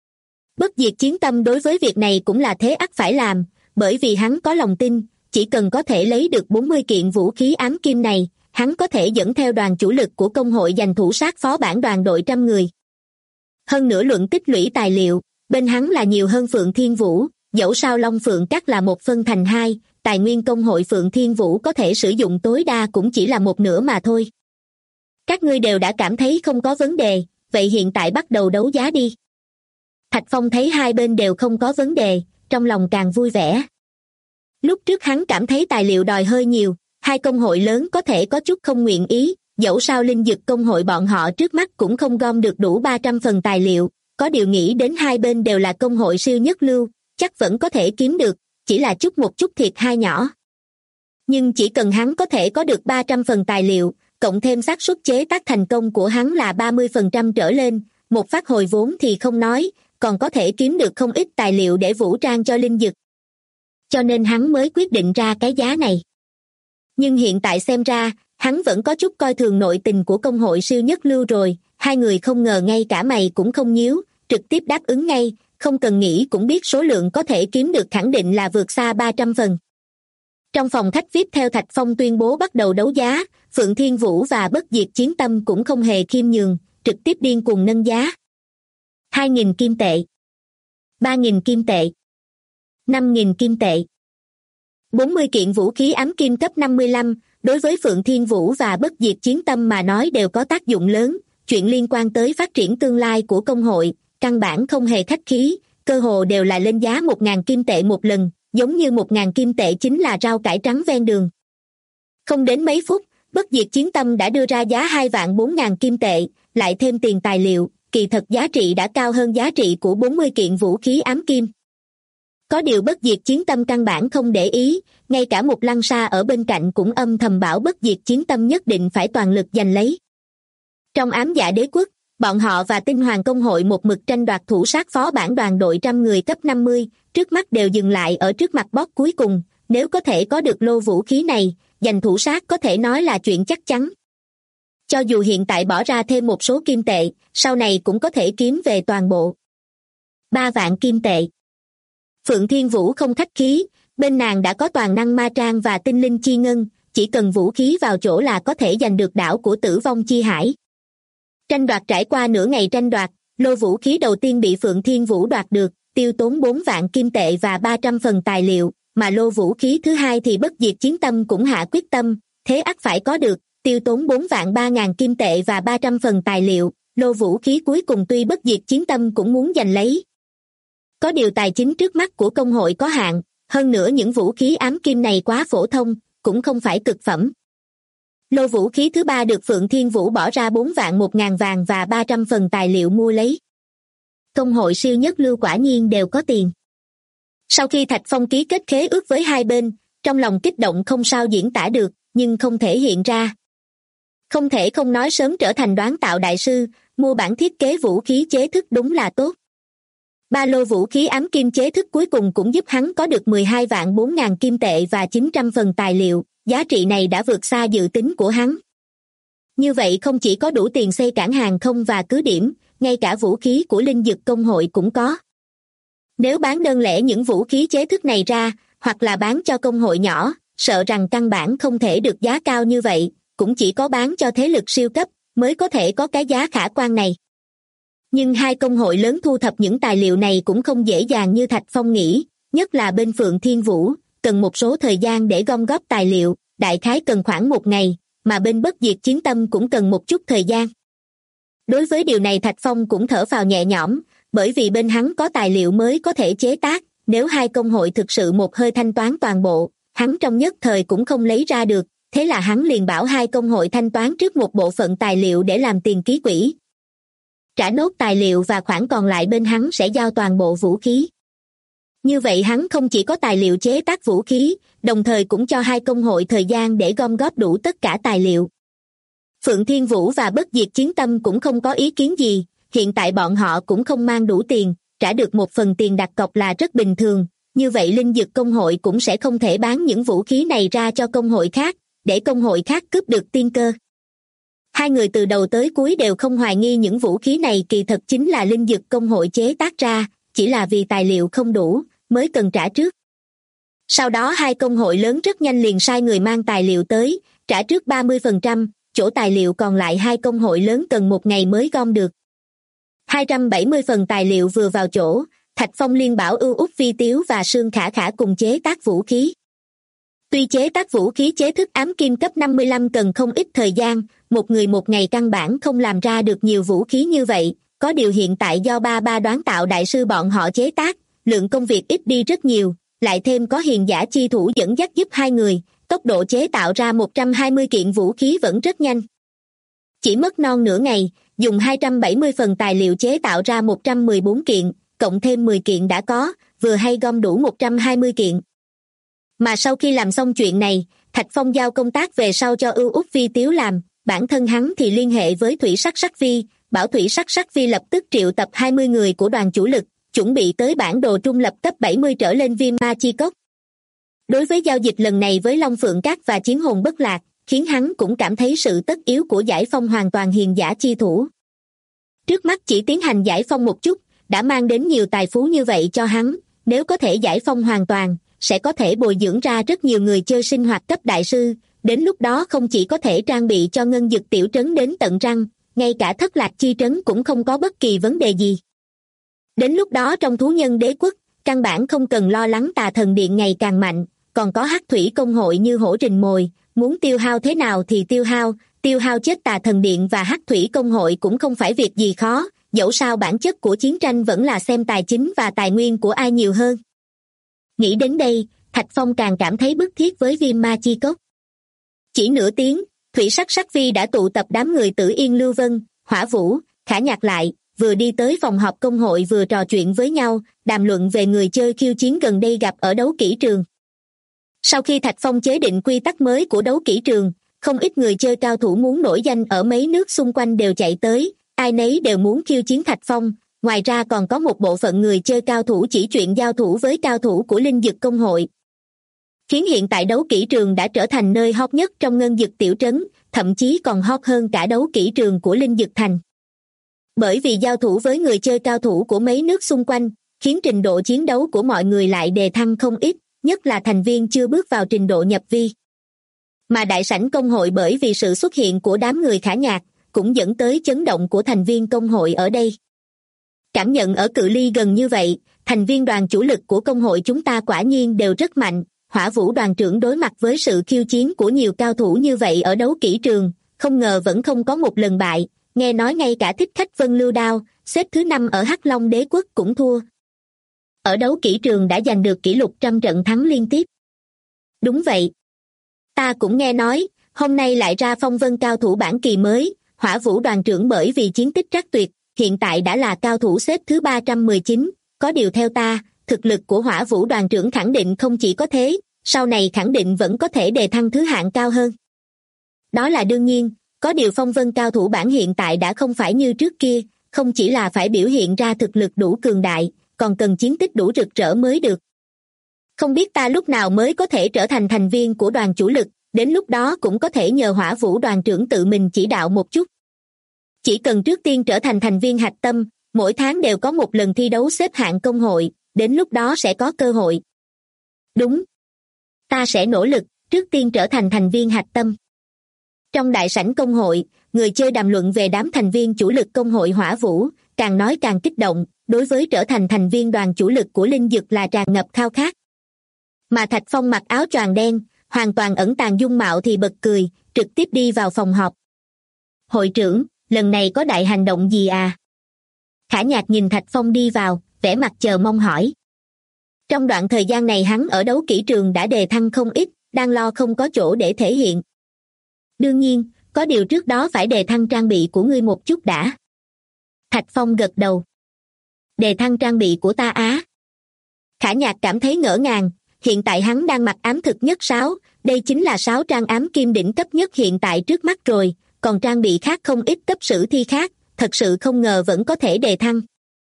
Bất Diệt Chiến Tâm đối với việc này cũng là thế ắt phải làm, bởi vì hắn có lòng tin, chỉ cần có thể lấy được 40 kiện vũ khí ám kim này, hắn có thể dẫn theo đoàn chủ lực của công hội giành thủ sát phó bản đoàn đội 100 người. Hơn nữa luận tích lũy tài liệu, bên hắn là nhiều hơn Phượng Thiên Vũ, dẫu sao Long Phượng các là 1/2, tài nguyên công hội Phượng Thiên Vũ có thể sử dụng tối đa cũng chỉ là 1/2 mà thôi. Các ngươi đều đã cảm thấy không có vấn đề, vậy hiện tại bắt đầu đấu giá đi. Thạch Phong thấy hai bên đều không có vấn đề, trong lòng càng vui vẻ. Lúc trước hắn cảm thấy tài liệu đòi hơi nhiều, hai công hội lớn có thể có chút không nguyện ý, dẫu sao linh dực công hội bọn họ trước mắt cũng không gom được đủ 300 phần tài liệu, có điều nghĩ đến hai bên đều là công hội siêu nhất lưu, chắc vẫn có thể kiếm được, chỉ là một chút thiệt hai nhỏ. Nhưng chỉ cần hắn có thể có được 300 phần tài liệu, cộng thêm xác suất chế tác thành công của hắn là 30% trở lên, một phát hồi vốn thì không nói, còn có thể kiếm được không ít tài liệu để vũ trang cho linh dực. Cho nên hắn mới quyết định ra cái giá này. Nhưng hiện tại xem ra, hắn vẫn có chút coi thường nội tình của công hội siêu nhất lưu rồi, hai người không ngờ ngay cả mày cũng không nhíu, trực tiếp đáp ứng ngay, không cần nghĩ cũng biết số lượng có thể kiếm được khẳng định là vượt xa 300 phần. Trong phòng khách VIP theo Thạch Phong tuyên bố bắt đầu đấu giá, Phượng Thiên Vũ và Bất Diệt Chiến Tâm cũng không hề khiêm nhường, trực tiếp điên cuồng nâng giá. 2.000 kim tệ, 3.000 kim tệ, 5.000 kim tệ. 40 kiện vũ khí ám kim cấp 55, đối với Phượng Thiên Vũ và Bất Diệt Chiến Tâm mà nói đều có tác dụng lớn, chuyện liên quan tới phát triển tương lai của công hội, căn bản không hề khách khí, cơ hồ đều là lên giá 1.000 kim tệ một lần, giống như 1.000 kim tệ chính là rau cải trắng ven đường. Không đến mấy phút, Bất Diệt Chiến Tâm đã đưa ra giá 2.400.000 kim tệ, lại thêm tiền tài liệu, kỳ thật giá trị đã cao hơn giá trị của 40 kiện vũ khí ám kim. Có điều Bất Diệt Chiến Tâm căn bản không để ý, ngay cả một lăng sa ở bên cạnh cũng âm thầm bảo Bất Diệt Chiến Tâm nhất định phải toàn lực giành lấy. Trong ám dạ đế quốc, bọn họ và Tinh Hoàng công hội một mực tranh đoạt thủ sát phó bản đoàn đội 100 người cấp 50, trước mắt đều dừng lại ở trước mặt boss cuối cùng, nếu có thể có được lô vũ khí này, giành thủ sát có thể nói là chuyện chắc chắn. Cho dù hiện tại bỏ ra thêm một số kim tệ, sau này cũng có thể kiếm về toàn bộ. 3 vạn kim tệ. Phượng Thiên Vũ không khách khí, bên nàng đã có toàn năng ma trang và tinh linh chi ngân, chỉ cần vũ khí vào chỗ là có thể giành được đảo của Tử Vong Chi Hải. Tranh đoạt trải qua nửa ngày tranh đoạt, lô vũ khí đầu tiên bị Phượng Thiên Vũ đoạt được, tiêu tốn 4 vạn kim tệ và 300 phần tài liệu, mà lô vũ khí thứ hai thì Bất Diệt Chiến Tâm cũng hạ quyết tâm, thế ắt phải có được, tiêu tốn 4 vạn 3.000 kim tệ và 300 phần tài liệu, lô vũ khí cuối cùng tuy Bất Diệt Chiến Tâm cũng muốn giành lấy. Có điều tài chính trước mắt của công hội có hạn, hơn nữa những vũ khí ám kim này quá phổ thông, cũng không phải cực phẩm. Lô vũ khí thứ ba được Phượng Thiên Vũ bỏ ra 4 vạn 1.000 vàng và 300 phần tài liệu mua lấy. Công hội siêu nhất lưu quả nhiên đều có tiền. Sau khi Thạch Phong ký kết khế ước với hai bên, trong lòng kích động không sao diễn tả được, nhưng không thể hiện ra. Không thể không nói sớm trở thành đoán tạo đại sư, mua bản thiết kế vũ khí chế thức đúng là tốt. Ba lô vũ khí ám kim chế thức cuối cùng cũng giúp hắn có được 12 vạn 4 ngàn kim tệ và 900 phần tài liệu, giá trị này đã vượt xa dự tính của hắn. Như vậy không chỉ có đủ tiền xây cảng hàng không và cứ điểm, ngay cả vũ khí của linh dực công hội cũng có. Nếu bán đơn lẻ những vũ khí chế thức này ra, hoặc là bán cho công hội nhỏ, sợ rằng căn bản không thể được giá cao như vậy, cũng chỉ có bán cho thế lực siêu cấp, mới có thể có cái giá khả quan này. Nhưng hai công hội lớn thu thập những tài liệu này cũng không dễ dàng như Thạch Phong nghĩ, nhất là bên Phượng Thiên Vũ, cần một số thời gian để gom góp tài liệu, đại khái cần khoảng 1 ngày, mà bên Bất Diệt Chiến Tâm cũng cần một chút thời gian. Đối với điều này Thạch Phong cũng thở phào nhẹ nhõm, bởi vì bên hắn có tài liệu mới có thể chế tác, nếu hai công hội thực sự một hơi thanh toán toàn bộ, hắn trong nhất thời cũng không lấy ra được, thế là hắn liền bảo hai công hội thanh toán trước một bộ phận tài liệu để làm tiền ký quỹ. Trả nốt tài liệu và khoản còn lại bên hắn sẽ giao toàn bộ vũ khí. Như vậy hắn không chỉ có tài liệu chế tác vũ khí, đồng thời cũng cho hai công hội thời gian để gom góp đủ tất cả tài liệu. Phượng Thiên Vũ và Bất Diệt Chiến Tâm cũng không có ý kiến gì, hiện tại bọn họ cũng không mang đủ tiền, trả được một phần tiền đặt cọc là rất bình thường, như vậy linh dực công hội cũng sẽ không thể bán những vũ khí này ra cho công hội khác, để công hội khác cướp được tiên cơ. Hai người từ đầu tới cuối đều không hoài nghi những vũ khí này kỳ thật chính là linh dực công hội chế tác ra, chỉ là vì tài liệu không đủ, mới cần trả trước. Sau đó hai công hội lớn rất nhanh liền sai người mang tài liệu tới, trả trước 30%, chỗ tài liệu còn lại hai công hội lớn cần 1 ngày mới gom được. 270 phần tài liệu vừa vào chỗ, Thạch Phong liên bảo Ưu Úc Vi Tiếu và Sương Khả Khả cùng chế tác vũ khí. Tuy chế tác vũ khí chế thức ám kim cấp 55 cần không ít thời gian, một người một ngày căn bản không làm ra được nhiều vũ khí như vậy, có điều hiện tại do ba đoán tạo đại sư bọn họ chế tác, lượng công việc ít đi rất nhiều, lại thêm có hiền giả chi thủ dẫn dắt giúp hai người, tốc độ chế tạo ra 120 kiện vũ khí vẫn rất nhanh. Chỉ mất non nửa ngày, dùng 270 phần tài liệu chế tạo ra 114 kiện, cộng thêm 10 kiện đã có, vừa hay gom đủ 120 kiện. Mà sau khi làm xong chuyện này, Thạch Phong giao công tác về sau cho Ưu Úc Vi Tiếu làm, bản thân hắn thì liên hệ với Thủy Sắc Sắc Vi, bảo Thủy Sắc Sắc Vi lập tức triệu tập 20 người của đoàn chủ lực, chuẩn bị tới bản đồ trung lập cấp 70 trở lên Viêm Ma Chi Cốc. Đối với giao dịch lần này với Long Phượng Các và Chiến Hồn Bất Lạc, khiến hắn cũng cảm thấy sự tất yếu của giải phong hoàn toàn hiền giả chi thủ. Trước mắt chỉ tiến hành giải phong một chút, đã mang đến nhiều tài phú như vậy cho hắn, nếu có thể giải phong hoàn toàn, sẽ có thể bồi dưỡng ra rất nhiều người chơi sinh hoạt cấp đại sư, đến lúc đó không chỉ có thể trang bị cho ngân dực tiểu trấn đến tận răng, ngay cả Thất Lạc chi trấn cũng không có bất kỳ vấn đề gì. Đến lúc đó trong thú nhân đế quốc, căn bản không cần lo lắng tà thần điện ngày càng mạnh, còn có hắc thủy công hội như hổ rình mồi, muốn tiêu hao thế nào thì tiêu hao chết tà thần điện và hắc thủy công hội cũng không phải việc gì khó, dẫu sao bản chất của chiến tranh vẫn là xem tài chính và tài nguyên của ai nhiều hơn. Nghĩ đến đây, Thạch Phong càng cảm thấy bức thiết với Viêm Ma Chi Cốc. Chỉ nửa tiếng, Thủy Sắc Sắc Vi đã tụ tập đám người Tử Yên Lưu Vân, Hỏa Vũ, Khả Nhạc lại, vừa đi tới phòng họp công hội vừa trò chuyện với nhau, đàm luận về người chơi khiêu chiến gần đây gặp ở đấu kỹ trường. Sau khi Thạch Phong chế định quy tắc mới của đấu kỹ trường, không ít người chơi cao thủ muốn nổi danh ở mấy nước xung quanh đều chạy tới, ai nấy đều muốn khiêu chiến Thạch Phong, ngoài ra còn có một bộ phận người chơi cao thủ chỉ chuyện giao thủ với cao thủ của linh dực công hội. Khiến hiện tại đấu kỹ trường đã trở thành nơi hot nhất trong ngân dực tiểu trấn, thậm chí còn hot hơn cả đấu kỹ trường của linh dực thành. Bởi vì giao thủ với người chơi cao thủ của mấy nước xung quanh, khiến trình độ chiến đấu của mọi người lại đề thăng không ít, nhất là thành viên chưa bước vào trình độ nhập vi. Mà đại sảnh công hội bởi vì sự xuất hiện của đám người Khả Nhạc, cũng dẫn tới chấn động của thành viên công hội ở đây. Cảm nhận ở cự ly gần như vậy, thành viên đoàn chủ lực của công hội chúng ta quả nhiên đều rất mạnh. Hỏa Vũ đoàn trưởng đối mặt với sự khiêu chiến của nhiều cao thủ như vậy ở đấu kỹ trường, không ngờ vẫn không có một lần bại, nghe nói ngay cả Thích Khách Vân Lưu Đao, xếp thứ 5 ở Hắc Long đế quốc cũng thua. Ở đấu kỹ trường đã giành được kỷ lục 100 trận thắng liên tiếp. Đúng vậy. Ta cũng nghe nói, hôm nay lại ra phong vân cao thủ bản kỳ mới, Hỏa Vũ đoàn trưởng bởi vì chiến tích trắc tuyệt, hiện tại đã là cao thủ xếp thứ 319, có điều theo ta, thực lực của Hỏa Vũ đoàn trưởng khẳng định không chỉ có thế, sau này khẳng định vẫn có thể đề thăng thứ hạng cao hơn. Đó là đương nhiên, có điều phong vân cao thủ bản hiện tại đã không phải như trước kia, không chỉ là phải biểu hiện ra thực lực đủ cường đại, còn cần chiến tích đủ rực rỡ mới được. Không biết ta lúc nào mới có thể trở thành thành viên của đoàn chủ lực, đến lúc đó cũng có thể nhờ Hỏa Vũ đoàn trưởng tự mình chỉ đạo một chút. Chỉ cần trước tiên trở thành thành viên hạch tâm, mỗi tháng đều có một lần thi đấu xếp hạng công hội, đến lúc đó sẽ có cơ hội. Đúng. Ta sẽ nỗ lực, trước tiên trở thành thành viên hạch tâm. Trong đại sảnh công hội, người chơi đàm luận về đám thành viên chủ lực công hội Hỏa Vũ, càng nói càng kích động, đối với trở thành thành viên đoàn chủ lực của Linh Dực là tràn ngập khao khát. Mà Thạch Phong mặc áo choàng đen, hoàn toàn ẩn tàng dung mạo thì bật cười, trực tiếp đi vào phòng họp. Hội trưởng, lần này có đại hành động gì à? Khả Nhạc nhìn Thạch Phong đi vào, vẻ mặt chờ mong hỏi. Trong đoạn thời gian này hắn ở đấu kỹ trường đã đề thăng không ít, đang lo không có chỗ để thể hiện. Đương nhiên, có điều trước đó phải đề thăng trang bị của ngươi một chút đã. Thạch Phong gật đầu. Đề thăng trang bị của ta á? Khả Nhạc cảm thấy ngỡ ngàng, hiện tại hắn đang mặc ám thực nhất 6, đây chính là 6 trang ám kim đỉnh cấp nhất hiện tại trước mắt rồi, còn trang bị khác không ít cấp sử thi khác, thật sự không ngờ vẫn có thể đề thăng.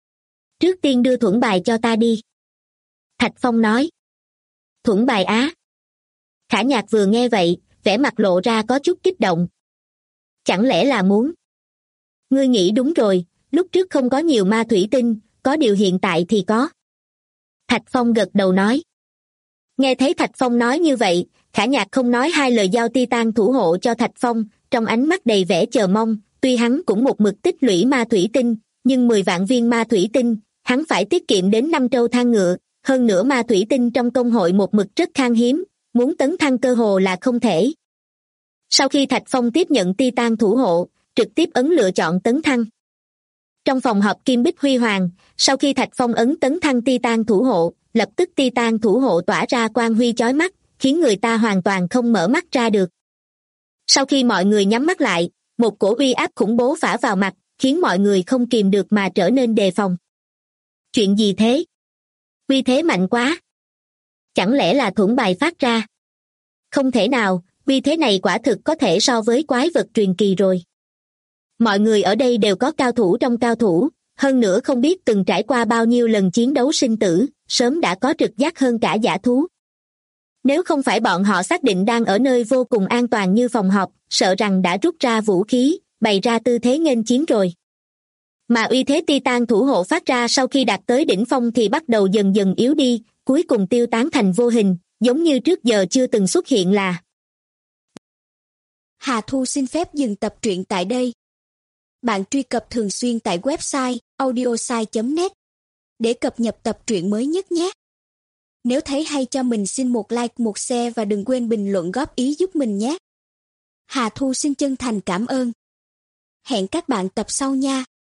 Trước tiên đưa thuẫn bài cho ta đi. Thạch Phong nói. Thuẫn bài á? Khả Nhạc vừa nghe vậy, vẻ mặt lộ ra có chút kích động. Chẳng lẽ là muốn? Ngươi nghĩ đúng rồi, lúc trước không có nhiều ma thủy tinh, có điều hiện tại thì có. Thạch Phong gật đầu nói. Nghe thấy Thạch Phong nói như vậy, Khả Nhạc không nói hai lời giao Titan thủ hộ cho Thạch Phong, trong ánh mắt đầy vẻ chờ mong, tuy hắn cũng một mực tích lũy ma thủy tinh, nhưng 10 vạn viên ma thủy tinh, hắn phải tiết kiệm đến 5 trâu thang ngựa, hơn nữa ma thủy tinh trong công hội một mực rất khan hiếm, muốn tấn thăng cơ hồ là không thể. Sau khi Thạch Phong tiếp nhận Titan thủ hộ, trực tiếp ấn lựa chọn tấn thăng. Trong phòng họp Kim Bích Huy Hoàng, sau khi Thạch Phong ấn tấn thăng Titan thủ hộ, lập tức Titan thủ hộ tỏa ra quang huy chói mắt, khiến người ta hoàn toàn không mở mắt ra được. Sau khi mọi người nhắm mắt lại, một cổ uy áp khủng bố phả vào mặt, khiến mọi người không kìm được mà trở nên đề phòng. Chuyện gì thế? Uy thế mạnh quá. Chẳng lẽ là thuẫn bài phát ra? Không thể nào, uy thế này quả thực có thể so với quái vật truyền kỳ rồi. Mọi người ở đây đều có cao thủ trong cao thủ, hơn nữa không biết từng trải qua bao nhiêu lần chiến đấu sinh tử, sớm đã có trực giác hơn cả dã thú. Nếu không phải bọn họ xác định đang ở nơi vô cùng an toàn như phòng họp, sợ rằng đã rút ra vũ khí, bày ra tư thế nghênh chiến rồi. Mà uy thế Titan thủ hộ phát ra sau khi đạt tới đỉnh phong thì bắt đầu dần dần yếu đi, cuối cùng tiêu tán thành vô hình, giống như trước giờ chưa từng xuất hiện là. Hà Thu xin phép dừng tập truyện tại đây. Bạn truy cập thường xuyên tại website audiosai.net để cập nhật tập truyện mới nhất nhé. Nếu thấy hay cho mình xin một like, một share và đừng quên bình luận góp ý giúp mình nhé. Hà Thu xin chân thành cảm ơn. Hẹn các bạn tập sau nha.